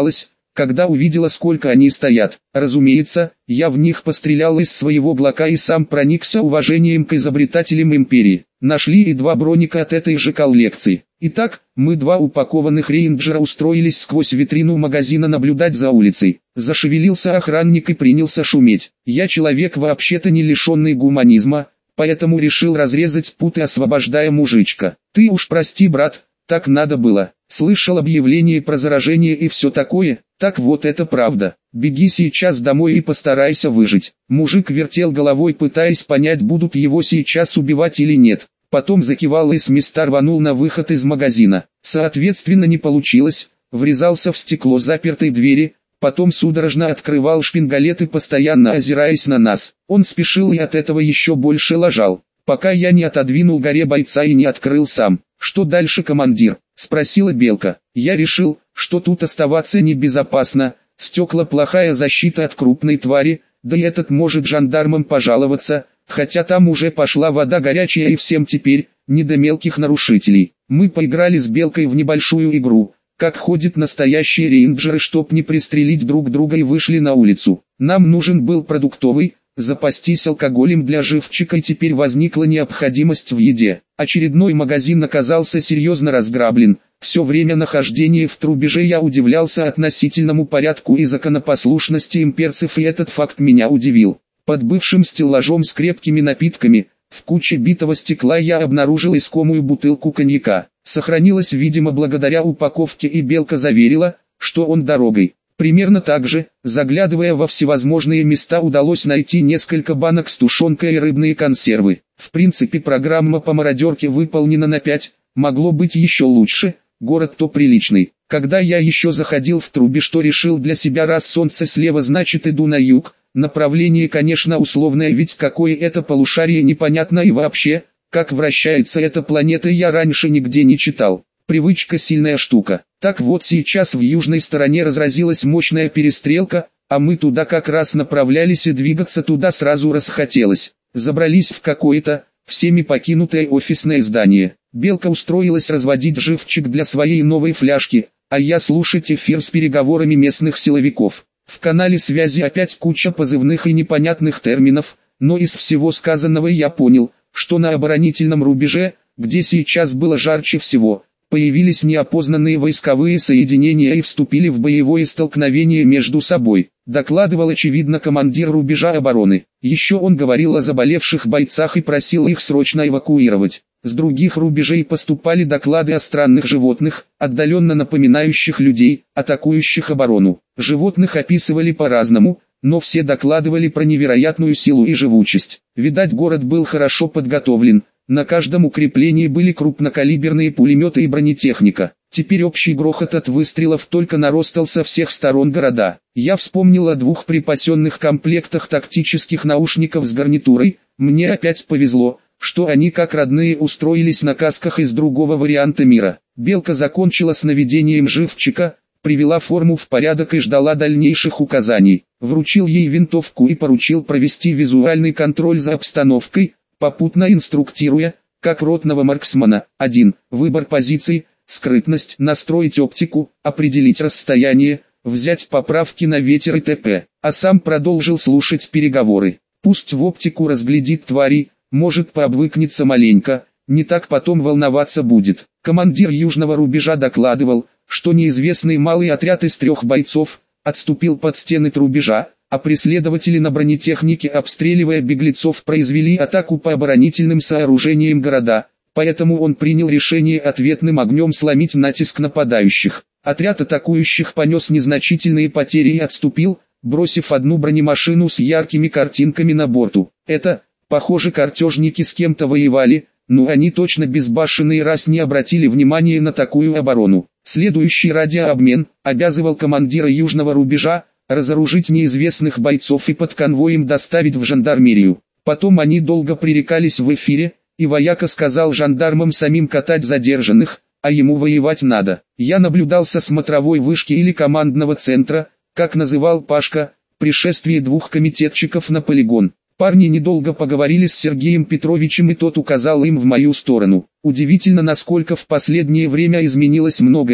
когда увидела, сколько они стоят. Разумеется, я в них пострелял из своего блока и сам проникся уважением к изобретателям империи. Нашли и два броника от этой же коллекции. Итак, мы два упакованных рейнджера устроились сквозь витрину магазина наблюдать за улицей. Зашевелился охранник и принялся шуметь. Я человек вообще-то не лишенный гуманизма, поэтому решил разрезать путы, освобождая мужичка. Ты уж прости, брат, так надо было. Слышал объявление про заражение и все такое. Так вот, это правда. Беги сейчас домой и постарайся выжить. Мужик вертел головой, пытаясь понять, будут его сейчас убивать или нет. Потом закивал и с места рванул на выход из магазина. Соответственно, не получилось. Врезался в стекло запертой двери. Потом судорожно открывал шпингалеты, постоянно озираясь на нас. Он спешил и от этого еще больше лажал, пока я не отодвинул горе бойца и не открыл сам. «Что дальше, командир?» — спросила Белка. Я решил, что тут оставаться небезопасно. Стекла — плохая защита от крупной твари, да и этот может жандармам пожаловаться, хотя там уже пошла вода горячая и всем теперь не до мелких нарушителей. Мы поиграли с Белкой в небольшую игру, как ходят настоящие рейнджеры, чтоб не пристрелить друг друга, и вышли на улицу. Нам нужен был продуктовый, запастись алкоголем для живчика, и теперь возникла необходимость в еде. Очередной магазин оказался серьезно разграблен. Все время нахождения в Трубеже я удивлялся относительному порядку и законопослушности имперцев, и этот факт меня удивил. Под бывшим стеллажом с крепкими напитками, в куче битого стекла, я обнаружил искомую бутылку коньяка. Сохранилась, видимо, благодаря упаковке, и Белка заверила, что он дорогой. Примерно так же, заглядывая во всевозможные места, удалось найти несколько банок с тушенкой и рыбные консервы. В принципе, программа по мародерке выполнена на пять, могло быть еще лучше, город-то приличный. Когда я еще заходил в Трубеж, что решил для себя: раз солнце слева, значит иду на юг. Направление, конечно, условное, ведь какое это полушарие непонятно, и вообще, как вращается эта планета, я раньше нигде не читал. Привычка — сильная штука. Так вот, сейчас в южной стороне разразилась мощная перестрелка, а мы туда как раз направлялись, и двигаться туда сразу расхотелось. Забрались в какое-то, всеми покинутое офисное здание. Белка устроилась разводить живчик для своей новой фляжки, а я слушать эфир с переговорами местных силовиков. В канале связи опять куча позывных и непонятных терминов, но из всего сказанного я понял, что на оборонительном рубеже, где сейчас было жарче всего, появились неопознанные войсковые соединения и вступили в боевое столкновение между собой. Докладывал, очевидно, командир рубежа обороны. Еще он говорил о заболевших бойцах и просил их срочно эвакуировать. С других рубежей поступали доклады о странных животных, отдаленно напоминающих людей, атакующих оборону. Животных описывали по-разному, но все докладывали про невероятную силу и живучесть. Видать, город был хорошо подготовлен. На каждом укреплении были крупнокалиберные пулеметы и бронетехника. Теперь общий грохот от выстрелов только нарастал со всех сторон города. Я вспомнил о двух припасенных комплектах тактических наушников с гарнитурой. Мне опять повезло, что они как родные устроились на касках из другого варианта мира. Белка закончила с наведением живчика, привела форму в порядок и ждала дальнейших указаний. Вручил ей винтовку и поручил провести визуальный контроль за обстановкой, попутно инструктируя, как ротного марксмана. один. Выбор позиций, скрытность, настроить оптику, определить расстояние, взять поправки на ветер и т.п. А сам продолжил слушать переговоры. Пусть в оптику разглядит твари, может пообвыкнется маленько, не так потом волноваться будет. Командир южного рубежа докладывал, что неизвестный малый отряд из трех бойцов отступил под стены Трубежа, а преследователи на бронетехнике, обстреливая беглецов, произвели атаку по оборонительным сооружениям города, поэтому он принял решение ответным огнем сломить натиск нападающих. Отряд атакующих понес незначительные потери и отступил, бросив одну бронемашину с яркими картинками на борту. Это, похоже, картежники с кем-то воевали, но они точно безбашенные, раз не обратили внимания на такую оборону. Следующий радиообмен обязывал командира южного рубежа разоружить неизвестных бойцов и под конвоем доставить в жандармерию. Потом они долго пререкались в эфире, и вояка сказал жандармам самим катать задержанных, а ему воевать надо. Я наблюдал со смотровой вышки или командного центра, как называл Пашка, пришествие двух комитетчиков на полигон. Парни недолго поговорили с Сергеем Петровичем, и тот указал им в мою сторону. Удивительно, насколько в последнее время изменилось многое,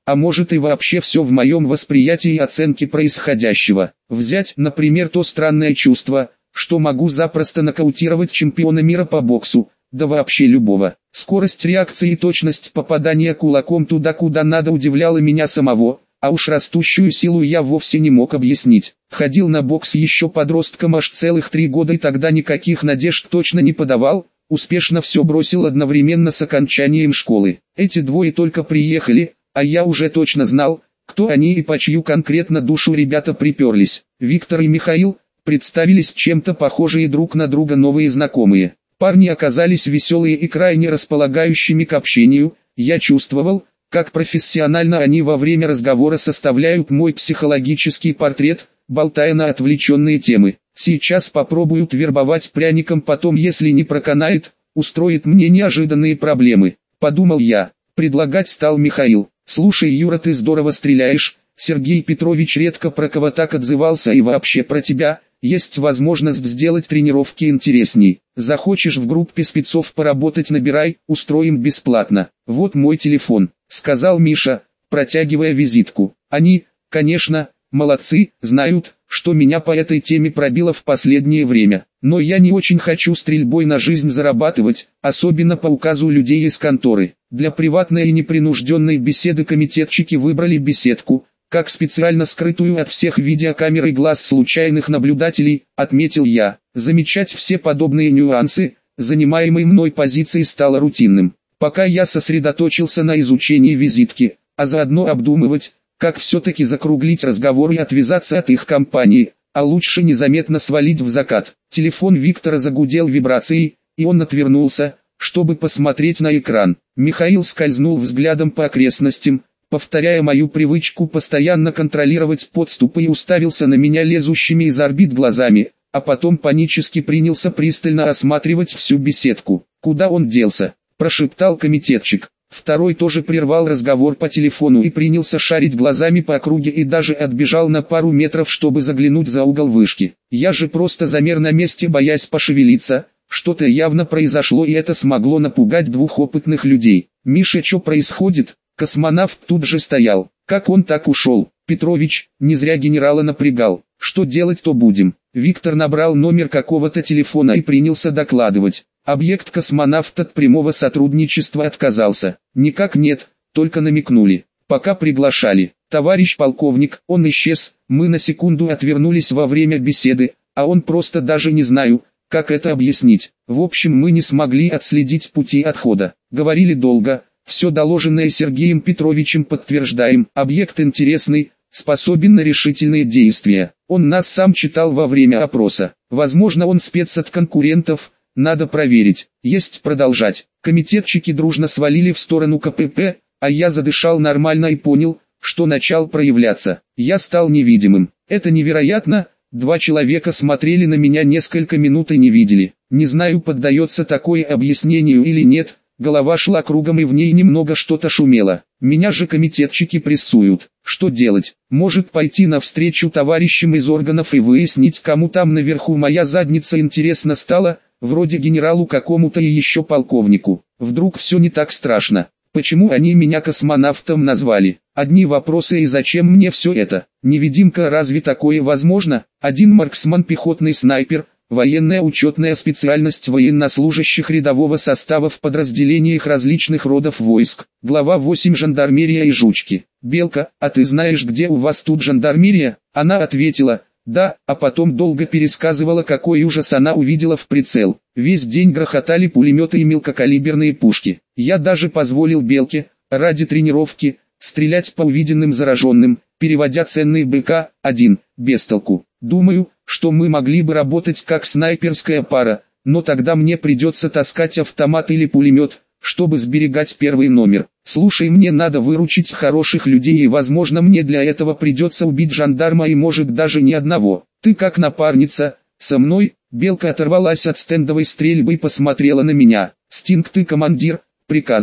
а может и вообще все в моем восприятии и оценке происходящего. Взять, например, то странное чувство, что могу запросто нокаутировать чемпиона мира по боксу, да вообще любого. Скорость реакции и точность попадания кулаком туда, куда надо, удивляла меня самого, а уж растущую силу я вовсе не мог объяснить. Ходил на бокс еще подростком аж целых три года и тогда никаких надежд точно не подавал, успешно все бросил одновременно с окончанием школы. Эти двое только приехали, а я уже точно знал, кто они и по чью конкретно душу ребята приперлись. Виктор и Михаил представились чем-то похожие друг на друга новые знакомые. Парни оказались веселые и крайне располагающими к общению. Я чувствовал, как профессионально они во время разговора составляют мой психологический портрет, болтая на отвлеченные темы. Сейчас попробуют вербовать пряником, потом, если не проканает, устроит мне неожиданные проблемы, подумал я. Предлагать стал Михаил. Слушай, Юра, ты здорово стреляешь, Сергей Петрович редко про кого так отзывался, и вообще про тебя. Есть возможность сделать тренировки интересней. Захочешь в группе спецов поработать, набирай, устроим бесплатно. Вот мой телефон, сказал Миша, протягивая визитку. Они, конечно, молодцы, знают, что меня по этой теме пробило в последнее время. Но я не очень хочу стрельбой на жизнь зарабатывать, особенно по указу людей из конторы. Для приватной и непринужденной беседы комитетчики выбрали беседку, как специально скрытую от всех видеокамер и глаз случайных наблюдателей, отметил я. Замечать все подобные нюансы, занимаемой мной позиции, стало рутинным. Пока я сосредоточился на изучении визитки, а заодно обдумывать, как все-таки закруглить разговор и отвязаться от их компании, а лучше незаметно свалить в закат. Телефон Виктора загудел вибрацией, и он отвернулся, чтобы посмотреть на экран. Михаил скользнул взглядом по окрестностям, повторяя мою привычку постоянно контролировать подступы, и уставился на меня лезущими из орбит глазами, а потом панически принялся пристально осматривать всю беседку. «Куда он делся?» – прошептал комитетчик. Второй тоже прервал разговор по телефону и принялся шарить глазами по округе и даже отбежал на пару метров, чтобы заглянуть за угол вышки. Я же просто замер на месте, боясь пошевелиться. Что-то явно произошло, и это смогло напугать двух опытных людей. «Миша, что происходит?» Космонавт тут же стоял. «Как он так ушел?» «Петрович, не зря генерала напрягал. Что делать-то будем?» Виктор набрал номер какого-то телефона и принялся докладывать. Объект космонавт от прямого сотрудничества отказался. «Никак нет, только намекнули. Пока приглашали. Товарищ полковник, он исчез». Мы на секунду отвернулись во время беседы, а он просто даже не знаю, как это объяснить. В общем, мы не смогли отследить пути отхода. Говорили долго. Все доложенное Сергеем Петровичем подтверждаем. Объект интересный, способен на решительные действия. Он нас сам читал во время опроса. Возможно, он спец от конкурентов. Надо проверить. Есть продолжать. Комитетчики дружно свалили в сторону ка пэ пэ, а я задышал нормально и понял, что начал проявляться. Я стал невидимым. Это невероятно. Два человека смотрели на меня несколько минут и не видели. Не знаю, поддается такое объяснению или нет. Голова шла кругом и в ней немного что-то шумело. Меня же комитетчики прессуют. Что делать? Может, пойти навстречу товарищам из органов и выяснить, кому там наверху моя задница интересно стала, вроде генералу какому-то и еще полковнику. Вдруг все не так страшно. Почему они меня космонавтом назвали? Одни вопросы: и зачем мне все это? Невидимка, разве такое возможно? Один марксман, пехотный снайпер, военная учетная специальность военнослужащих рядового состава в подразделениях различных родов войск. Глава восемь, жандармерия и жучки. Белка, а ты знаешь, где у вас тут жандармерия? Она ответила: да, а потом долго пересказывала, какой ужас она увидела в прицел. Весь день грохотали пулеметы и мелкокалиберные пушки. Я даже позволил Белке, ради тренировки, стрелять по увиденным зараженным, переводя ценный бэ ка один, без толку. Думаю, что мы могли бы работать как снайперская пара, но тогда мне придется таскать автомат или пулемет, чтобы сберегать первый номер. Слушай, мне надо выручить хороших людей, и возможно мне для этого придется убить жандарма, и может даже не одного. Ты как напарница, со мной? Белка оторвалась от стендовой стрельбы и посмотрела на меня. Стинг, ты командир, приказывай.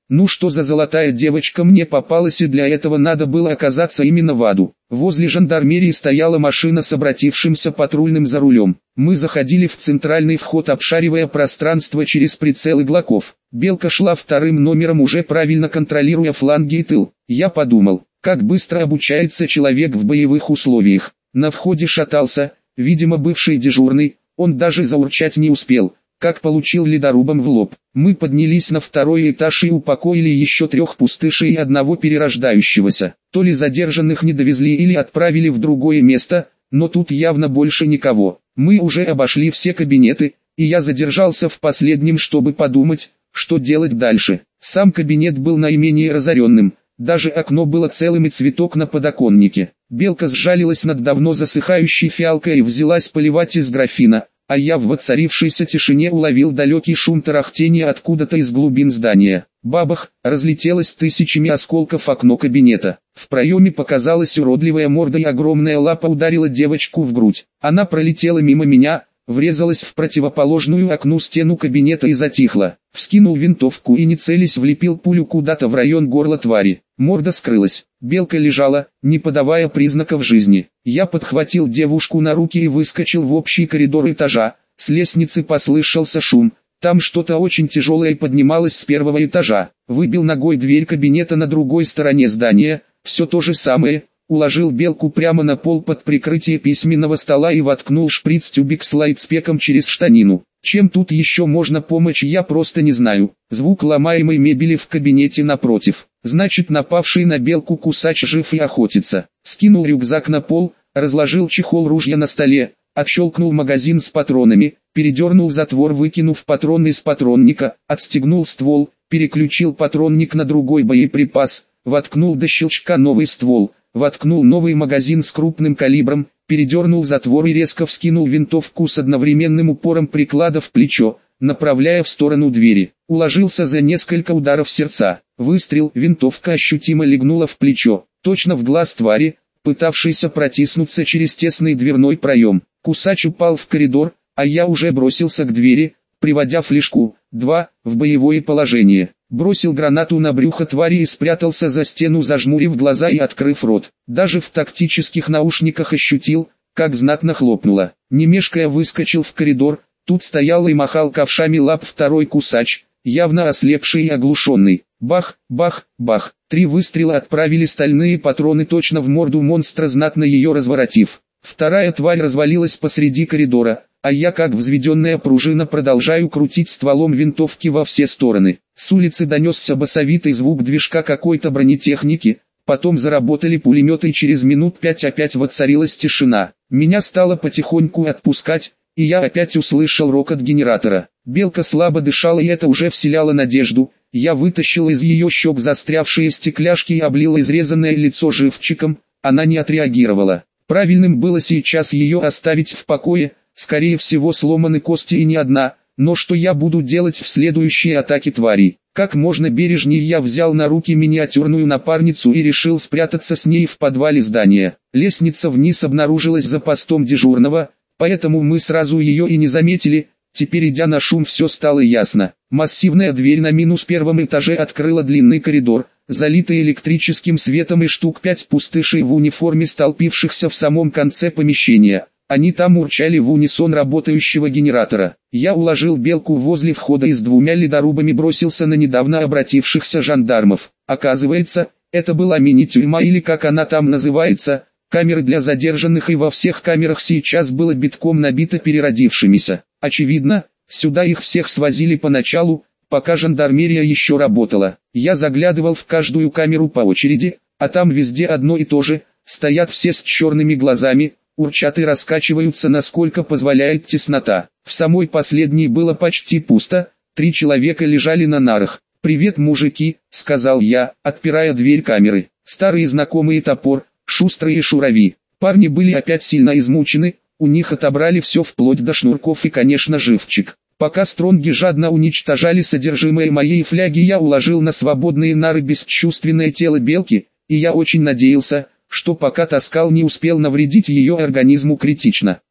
Ну что за золотая девочка мне попалась, и для этого надо было оказаться именно в аду. Возле жандармерии стояла машина с обратившимся патрульным за рулем. Мы заходили в центральный вход, обшаривая пространство через прицел иглаков. Белка шла вторым номером, уже правильно контролируя фланги и тыл. Я подумал, как быстро обучается человек в боевых условиях. На входе шатался, видимо бывший дежурный, он даже заурчать не успел, как получил ледорубом в лоб. Мы поднялись на второй этаж и упокоили еще трех пустышей и одного перерождающегося. То ли задержанных не довезли или отправили в другое место, но тут явно больше никого. Мы уже обошли все кабинеты, и я задержался в последнем, чтобы подумать, что делать дальше. Сам кабинет был наименее разоренным, даже окно было целым и цветок на подоконнике. Белка сжалилась над давно засыхающей фиалкой и взялась поливать из графина, а я в воцарившейся тишине уловил далекий шум тарахтения откуда-то из глубин здания. Бабах, разлетелось тысячами осколков окно кабинета. В проеме показалась уродливая морда, и огромная лапа ударила девочку в грудь. Она пролетела мимо меня, врезалась в противоположную окну стену кабинета и затихла. Вскинул винтовку и, не целясь, влепил пулю куда-то в район горла твари. Морда скрылась. Белка лежала, не подавая признаков жизни. Я подхватил девушку на руки и выскочил в общий коридор этажа. С лестницы послышался шум. Там что-то очень тяжелое поднималось с первого этажа. Выбил ногой дверь кабинета на другой стороне здания. Все то же самое. Уложил Белку прямо на пол под прикрытие письменного стола и воткнул шприц-тюбик с лайтспеком через штанину. Чем тут еще можно помочь, я просто не знаю. Звук ломаемой мебели в кабинете напротив. Значит, напавший на Белку кусач жив и охотится. Скинул рюкзак на пол, разложил чехол ружья на столе, отщелкнул магазин с патронами, передернул затвор, выкинув патрон из патронника, отстегнул ствол, переключил патронник на другой боеприпас, воткнул до щелчка новый ствол. Воткнул новый магазин с крупным калибром, передернул затвор и резко вскинул винтовку с одновременным упором приклада в плечо, направляя в сторону двери. Уложился за несколько ударов сердца. Выстрел, винтовка ощутимо легнула в плечо, точно в глаз твари, пытавшейся протиснуться через тесный дверной проем. Кусач упал в коридор, а я уже бросился к двери, приводя флешку, два, в боевое положение. Бросил гранату на брюхо твари и спрятался за стену, зажмурив глаза и открыв рот. Даже в тактических наушниках ощутил, как знатно хлопнуло. Не мешкая выскочил в коридор, тут стоял и махал ковшами лап второй кусач, явно ослепший и оглушенный. Бах, бах, бах. Три выстрела отправили стальные патроны точно в морду монстра, знатно ее разворотив. Вторая тварь развалилась посреди коридора, а я, как взведенная пружина, продолжаю крутить стволом винтовки во все стороны. С улицы донесся басовитый звук движка какой-то бронетехники, потом заработали пулеметы, и через минут пять опять воцарилась тишина. Меня стало потихоньку отпускать, и я опять услышал рокот генератора. Белка слабо дышала, и это уже вселяло надежду. Я вытащил из ее щек застрявшие стекляшки и облил изрезанное лицо живчиком. Она не отреагировала. Правильным было сейчас ее оставить в покое. Скорее всего, сломаны кости и не одна, но что я буду делать в следующей атаке тварей? Как можно бережнее я взял на руки миниатюрную напарницу и решил спрятаться с ней в подвале здания. Лестница вниз обнаружилась за постом дежурного, поэтому мы сразу ее и не заметили. Теперь, идя на шум, все стало ясно. Массивная дверь на минус первом этаже открыла длинный коридор, залитый электрическим светом, и штук пять пустышей в униформе, столпившихся в самом конце помещения. Они там урчали в унисон работающего генератора. Я уложил Белку возле входа и с двумя ледорубами бросился на недавно обратившихся жандармов. Оказывается, это была мини-тюрьма, или как она там называется, камеры для задержанных, и во всех камерах сейчас было битком набито переродившимися. Очевидно, сюда их всех свозили поначалу, пока жандармерия еще работала. Я заглядывал в каждую камеру по очереди, а там везде одно и то же, стоят все с черными глазами, урчат и раскачиваются, насколько позволяет теснота. В самой последней было почти пусто, три человека лежали на нарах. «Привет, мужики», — сказал я, отпирая дверь камеры. Старые знакомые Топор, Шустрый и Шурави. Парни были опять сильно измучены, у них отобрали все вплоть до шнурков и, конечно, живчик. Пока стронги жадно уничтожали содержимое моей фляги, я уложил на свободные нары бесчувственное тело Белки, и я очень надеялся, что пока таскал, не успел навредить ее организму критично.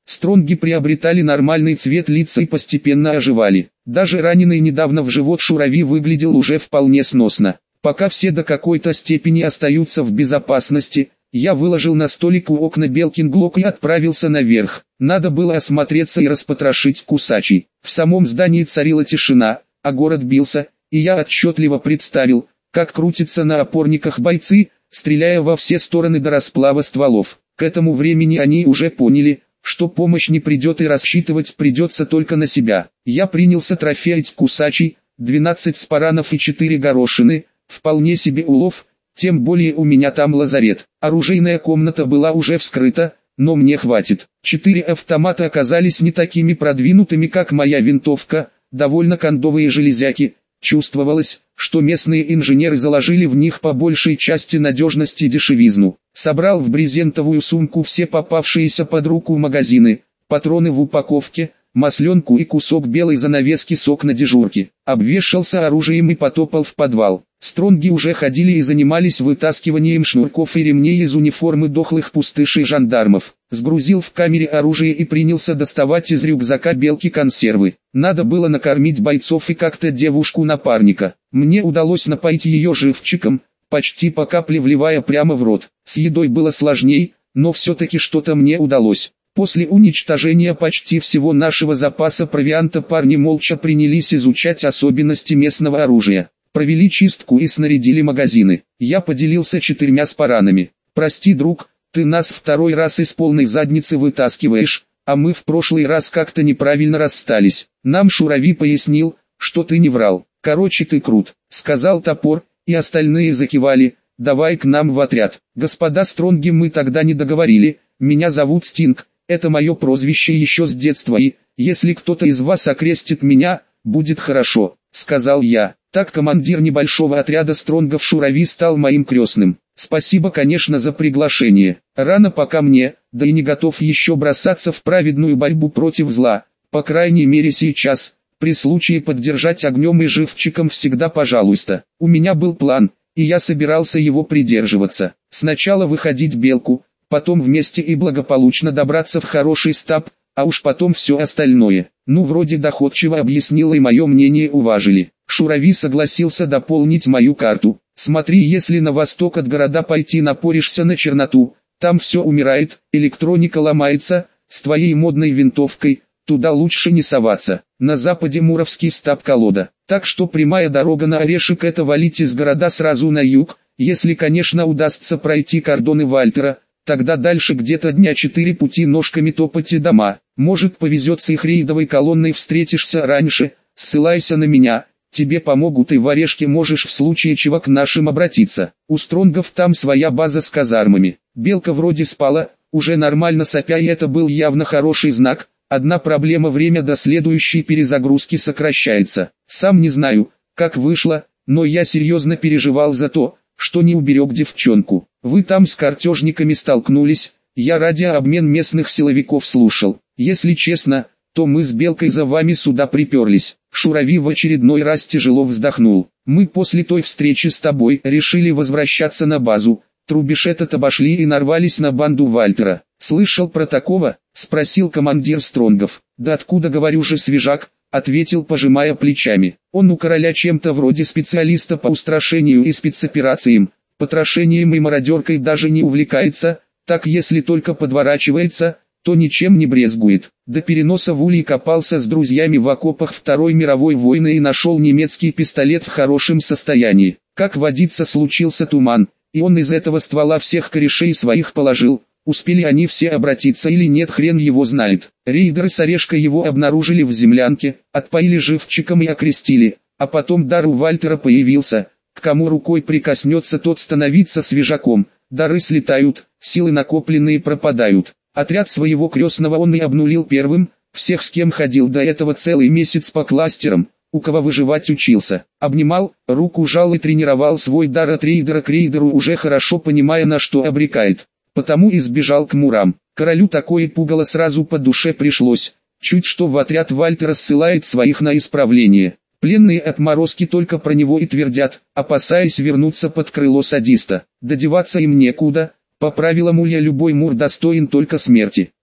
Стронги приобретали нормальный цвет лица и постепенно оживали. Даже раненый недавно в живот шурави выглядел уже вполне сносно. Пока все до какой-то степени остаются в безопасности, я выложил на столик у окна Белкин глок и отправился наверх. Надо было осмотреться и распотрошить кусачий. В самом здании царила тишина, а город бился, и я отчетливо представил, как крутятся на опорниках бойцы, стреляя во все стороны до расплава стволов. К этому времени они уже поняли, что помощь не придет и рассчитывать придется только на себя. Я принялся трофеить кусачий, двенадцать спаранов и четыре горошины, вполне себе улов, тем более у меня там лазарет. Оружейная комната была уже вскрыта, но мне хватит. Четыре автомата оказались не такими продвинутыми, как моя винтовка, довольно кондовые железяки. Чувствовалось, что местные инженеры заложили в них по большей части надежность и дешевизну. Собрал в брезентовую сумку все попавшиеся под руку магазины, патроны в упаковке, масленку и кусок белой занавески с окна дежурки. Обвешался оружием и потопал в подвал. Стронги уже ходили и занимались вытаскиванием шнурков и ремней из униформы дохлых пустышей жандармов. Сгрузил в камере оружие и принялся доставать из рюкзака Белки консервы. Надо было накормить бойцов и как-то девушку-напарника. Мне удалось напоить ее живчиком, почти по капле вливая прямо в рот. С едой было сложней, но все-таки что-то мне удалось. После уничтожения почти всего нашего запаса провианта парни молча принялись изучать особенности местного оружия. Провели чистку и снарядили магазины. Я поделился четырьмя спаранами. «Прости, друг, ты нас второй раз из полной задницы вытаскиваешь, а мы в прошлый раз как-то неправильно расстались. Нам шурави пояснил, что ты не врал. Короче, ты крут», — сказал Топор, и остальные закивали. «Давай к нам в отряд». «Господа Стронги, мы тогда не договорили, меня зовут Стинг, это мое прозвище еще с детства и, если кто-то из вас окрестит меня, будет хорошо», — сказал я. Так командир небольшого отряда Стронгов шурави стал моим крестным. Спасибо, конечно, за приглашение. Рано пока мне, да и не готов еще бросаться в праведную борьбу против зла, по крайней мере сейчас, при случае поддержать огнем и живчиком всегда пожалуйста. У меня был план, и я собирался его придерживаться. Сначала выходить Белку, потом вместе и благополучно добраться в хороший стаб, а уж потом все остальное. Ну, вроде доходчиво объяснила и мое мнение уважили. Шурави согласился дополнить мою карту. «Смотри, если на восток от города пойти напоришься на черноту, там все умирает, электроника ломается, с твоей модной винтовкой, туда лучше не соваться. На западе Муровский стаб-колода, так что прямая дорога на Орешек — это валить из города сразу на юг, если, конечно, удастся пройти кордоны Вальтера, тогда дальше где-то дня четыре пути ножками топать и дома. Может, повезет с их рейдовой колонной встретишься раньше, ссылайся на меня». Тебе помогут и в Орешке можешь в случае чего к нашим обратиться. У Стронгов там своя база с казармами. Белка вроде спала, уже нормально сопя, и это был явно хороший знак. Одна проблема — время до следующей перезагрузки сокращается. Сам не знаю, как вышло, но я серьезно переживал за то, что не уберег девчонку. Вы там с картежниками столкнулись, я радиообмен местных силовиков слушал. Если честно, то мы с Белкой за вами сюда приперлись. Шурави в очередной раз тяжело вздохнул. Мы после той встречи с тобой решили возвращаться на базу. Трубеж этот обошли и нарвались на банду Вальтера. Слышал про такого? Спросил командир Стронгов. Да откуда, говорю же, свежак, ответил, пожимая плечами. Он у короля чем-то вроде специалиста по устрашению и спецоперациям, потрошением и мародеркой даже не увлекается, так если только подворачивается, то ничем не брезгует. До переноса в Ульи копался с друзьями в окопах Второй мировой войны и нашел немецкий пистолет в хорошем состоянии. Как водится, случился туман, и он из этого ствола всех корешей своих положил. Успели они все обратиться или нет, хрен его знает. Рейдеры с Орешка его обнаружили в землянке, отпоили живчиком и окрестили, а потом дар у Вальтера появился. К кому рукой прикоснется, тот становится свежаком. Дары слетают, силы накопленные пропадают. Отряд своего крестного он и обнулил первым, всех, с кем ходил до этого целый месяц по кластерам, у кого выживать учился. Обнимал, руку жал и тренировал свой дар от рейдера к рейдеру, уже хорошо понимая, на что обрекает. Потому и сбежал к Мурам. Королю такое пугало сразу по душе пришлось. Чуть что в отряд Вальтера ссылает своих на исправление. Пленные отморозки только про него и твердят, опасаясь вернуться под крыло садиста. Додеваться им некуда. По правилам Улья любой мур достоин только смерти.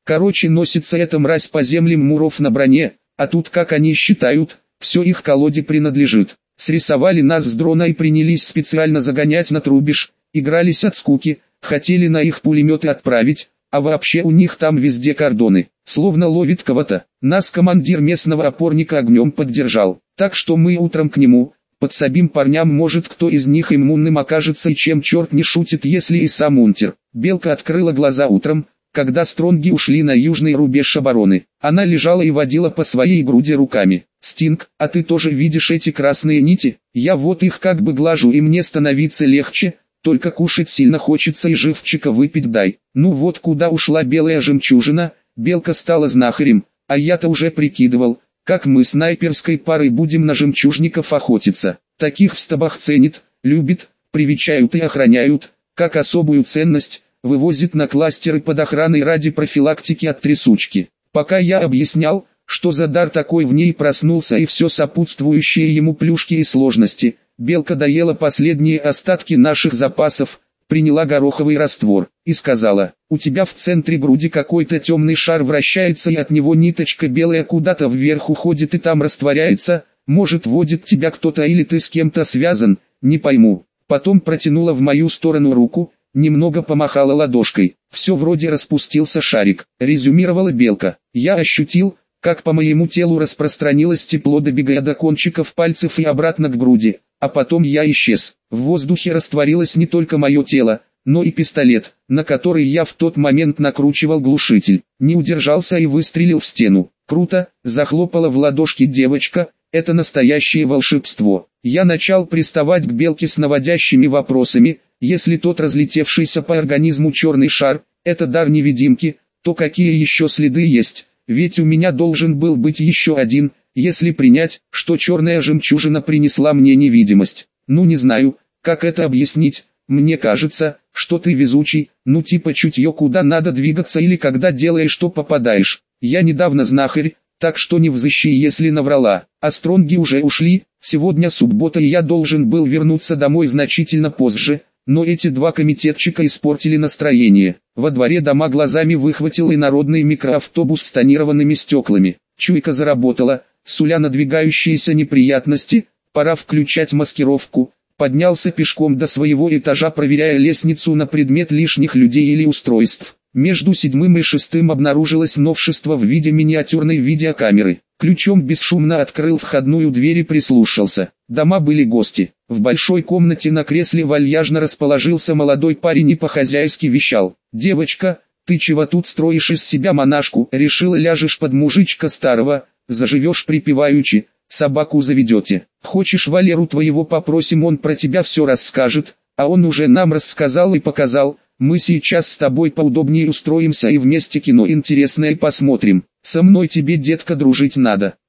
Короче, носится эта мразь по землям муров на броне, а тут, как они считают, все их колоде принадлежит. Срисовали нас с дрона и принялись специально загонять на трубеж, игрались от скуки, хотели на их пулеметы отправить, а вообще у них там везде кордоны, словно ловит кого-то. Нас командир местного опорника огнем поддержал, так что мы утром к нему, подсобим парням, может кто из них иммунным окажется, и чем черт не шутит, если и сам унтер. Белка открыла глаза утром, когда стронги ушли на южный рубеж обороны. Она лежала и водила по своей груди руками. «Стинг, а ты тоже видишь эти красные нити? Я вот их как бы глажу, и мне становится легче, только кушать сильно хочется и живчика выпить дай». Ну вот куда ушла белая жемчужина, Белка стала знахарем, а я-то уже прикидывал, как мы снайперской парой будем на жемчужников охотиться. Таких в стабах ценит, любит, привечают и охраняют, как особую ценность, вывозит на кластеры под охраной ради профилактики от трясучки. Пока я объяснял, что за дар такой в ней проснулся и все сопутствующие ему плюшки и сложности, Белка доела последние остатки наших запасов, приняла гороховый раствор и сказала: «У тебя в центре груди какой-то темный шар вращается, и от него ниточка белая куда-то вверх уходит и там растворяется, может, водит тебя кто-то или ты с кем-то связан, не пойму». Потом протянула в мою сторону руку, немного помахала ладошкой. «Все вроде распустился шарик», — резюмировала Белка. Я ощутил, как по моему телу распространилось тепло, добегая до кончиков пальцев и обратно к груди, а потом я исчез. В воздухе растворилось не только мое тело, но и пистолет, на который я в тот момент накручивал глушитель. Не удержался и выстрелил в стену. «Круто!» — захлопала в ладошки девочка, «это настоящее волшебство». Я начал приставать к Белке с наводящими вопросами. Если тот разлетевшийся по организму черный шар — это дар невидимки, то какие еще следы есть? Ведь у меня должен был быть еще один, если принять, что черная жемчужина принесла мне невидимость. Ну не знаю, как это объяснить. Мне кажется, что ты везучий, ну типа чутье, куда надо двигаться или когда делаешь, что попадаешь. Я недавно знахарь, так что не взыщи, если наврала. А стронги уже ушли, сегодня суббота и я должен был вернуться домой значительно позже. Но эти два комитетчика испортили настроение. Во дворе дома глазами выхватил и народный микроавтобус с тонированными стеклами. Чуйка заработала, суля надвигающиеся неприятности, пора включать маскировку. Поднялся пешком до своего этажа, проверяя лестницу на предмет лишних людей или устройств. Между седьмым и шестым обнаружилось новшество в виде миниатюрной видеокамеры. Ключом бесшумно открыл входную дверь и прислушался. Дома были гости. В большой комнате на кресле вальяжно расположился молодой парень и по-хозяйски вещал: «Девочка, ты чего тут строишь из себя монашку? Решила, ляжешь под мужичка старого, заживешь припеваючи, собаку заведете. Хочешь, Валеру твоего попросим, он про тебя все расскажет, а он уже нам рассказал и показал. Мы сейчас с тобой поудобнее устроимся и вместе кино интересное посмотрим. Со мной тебе, детка, дружить надо».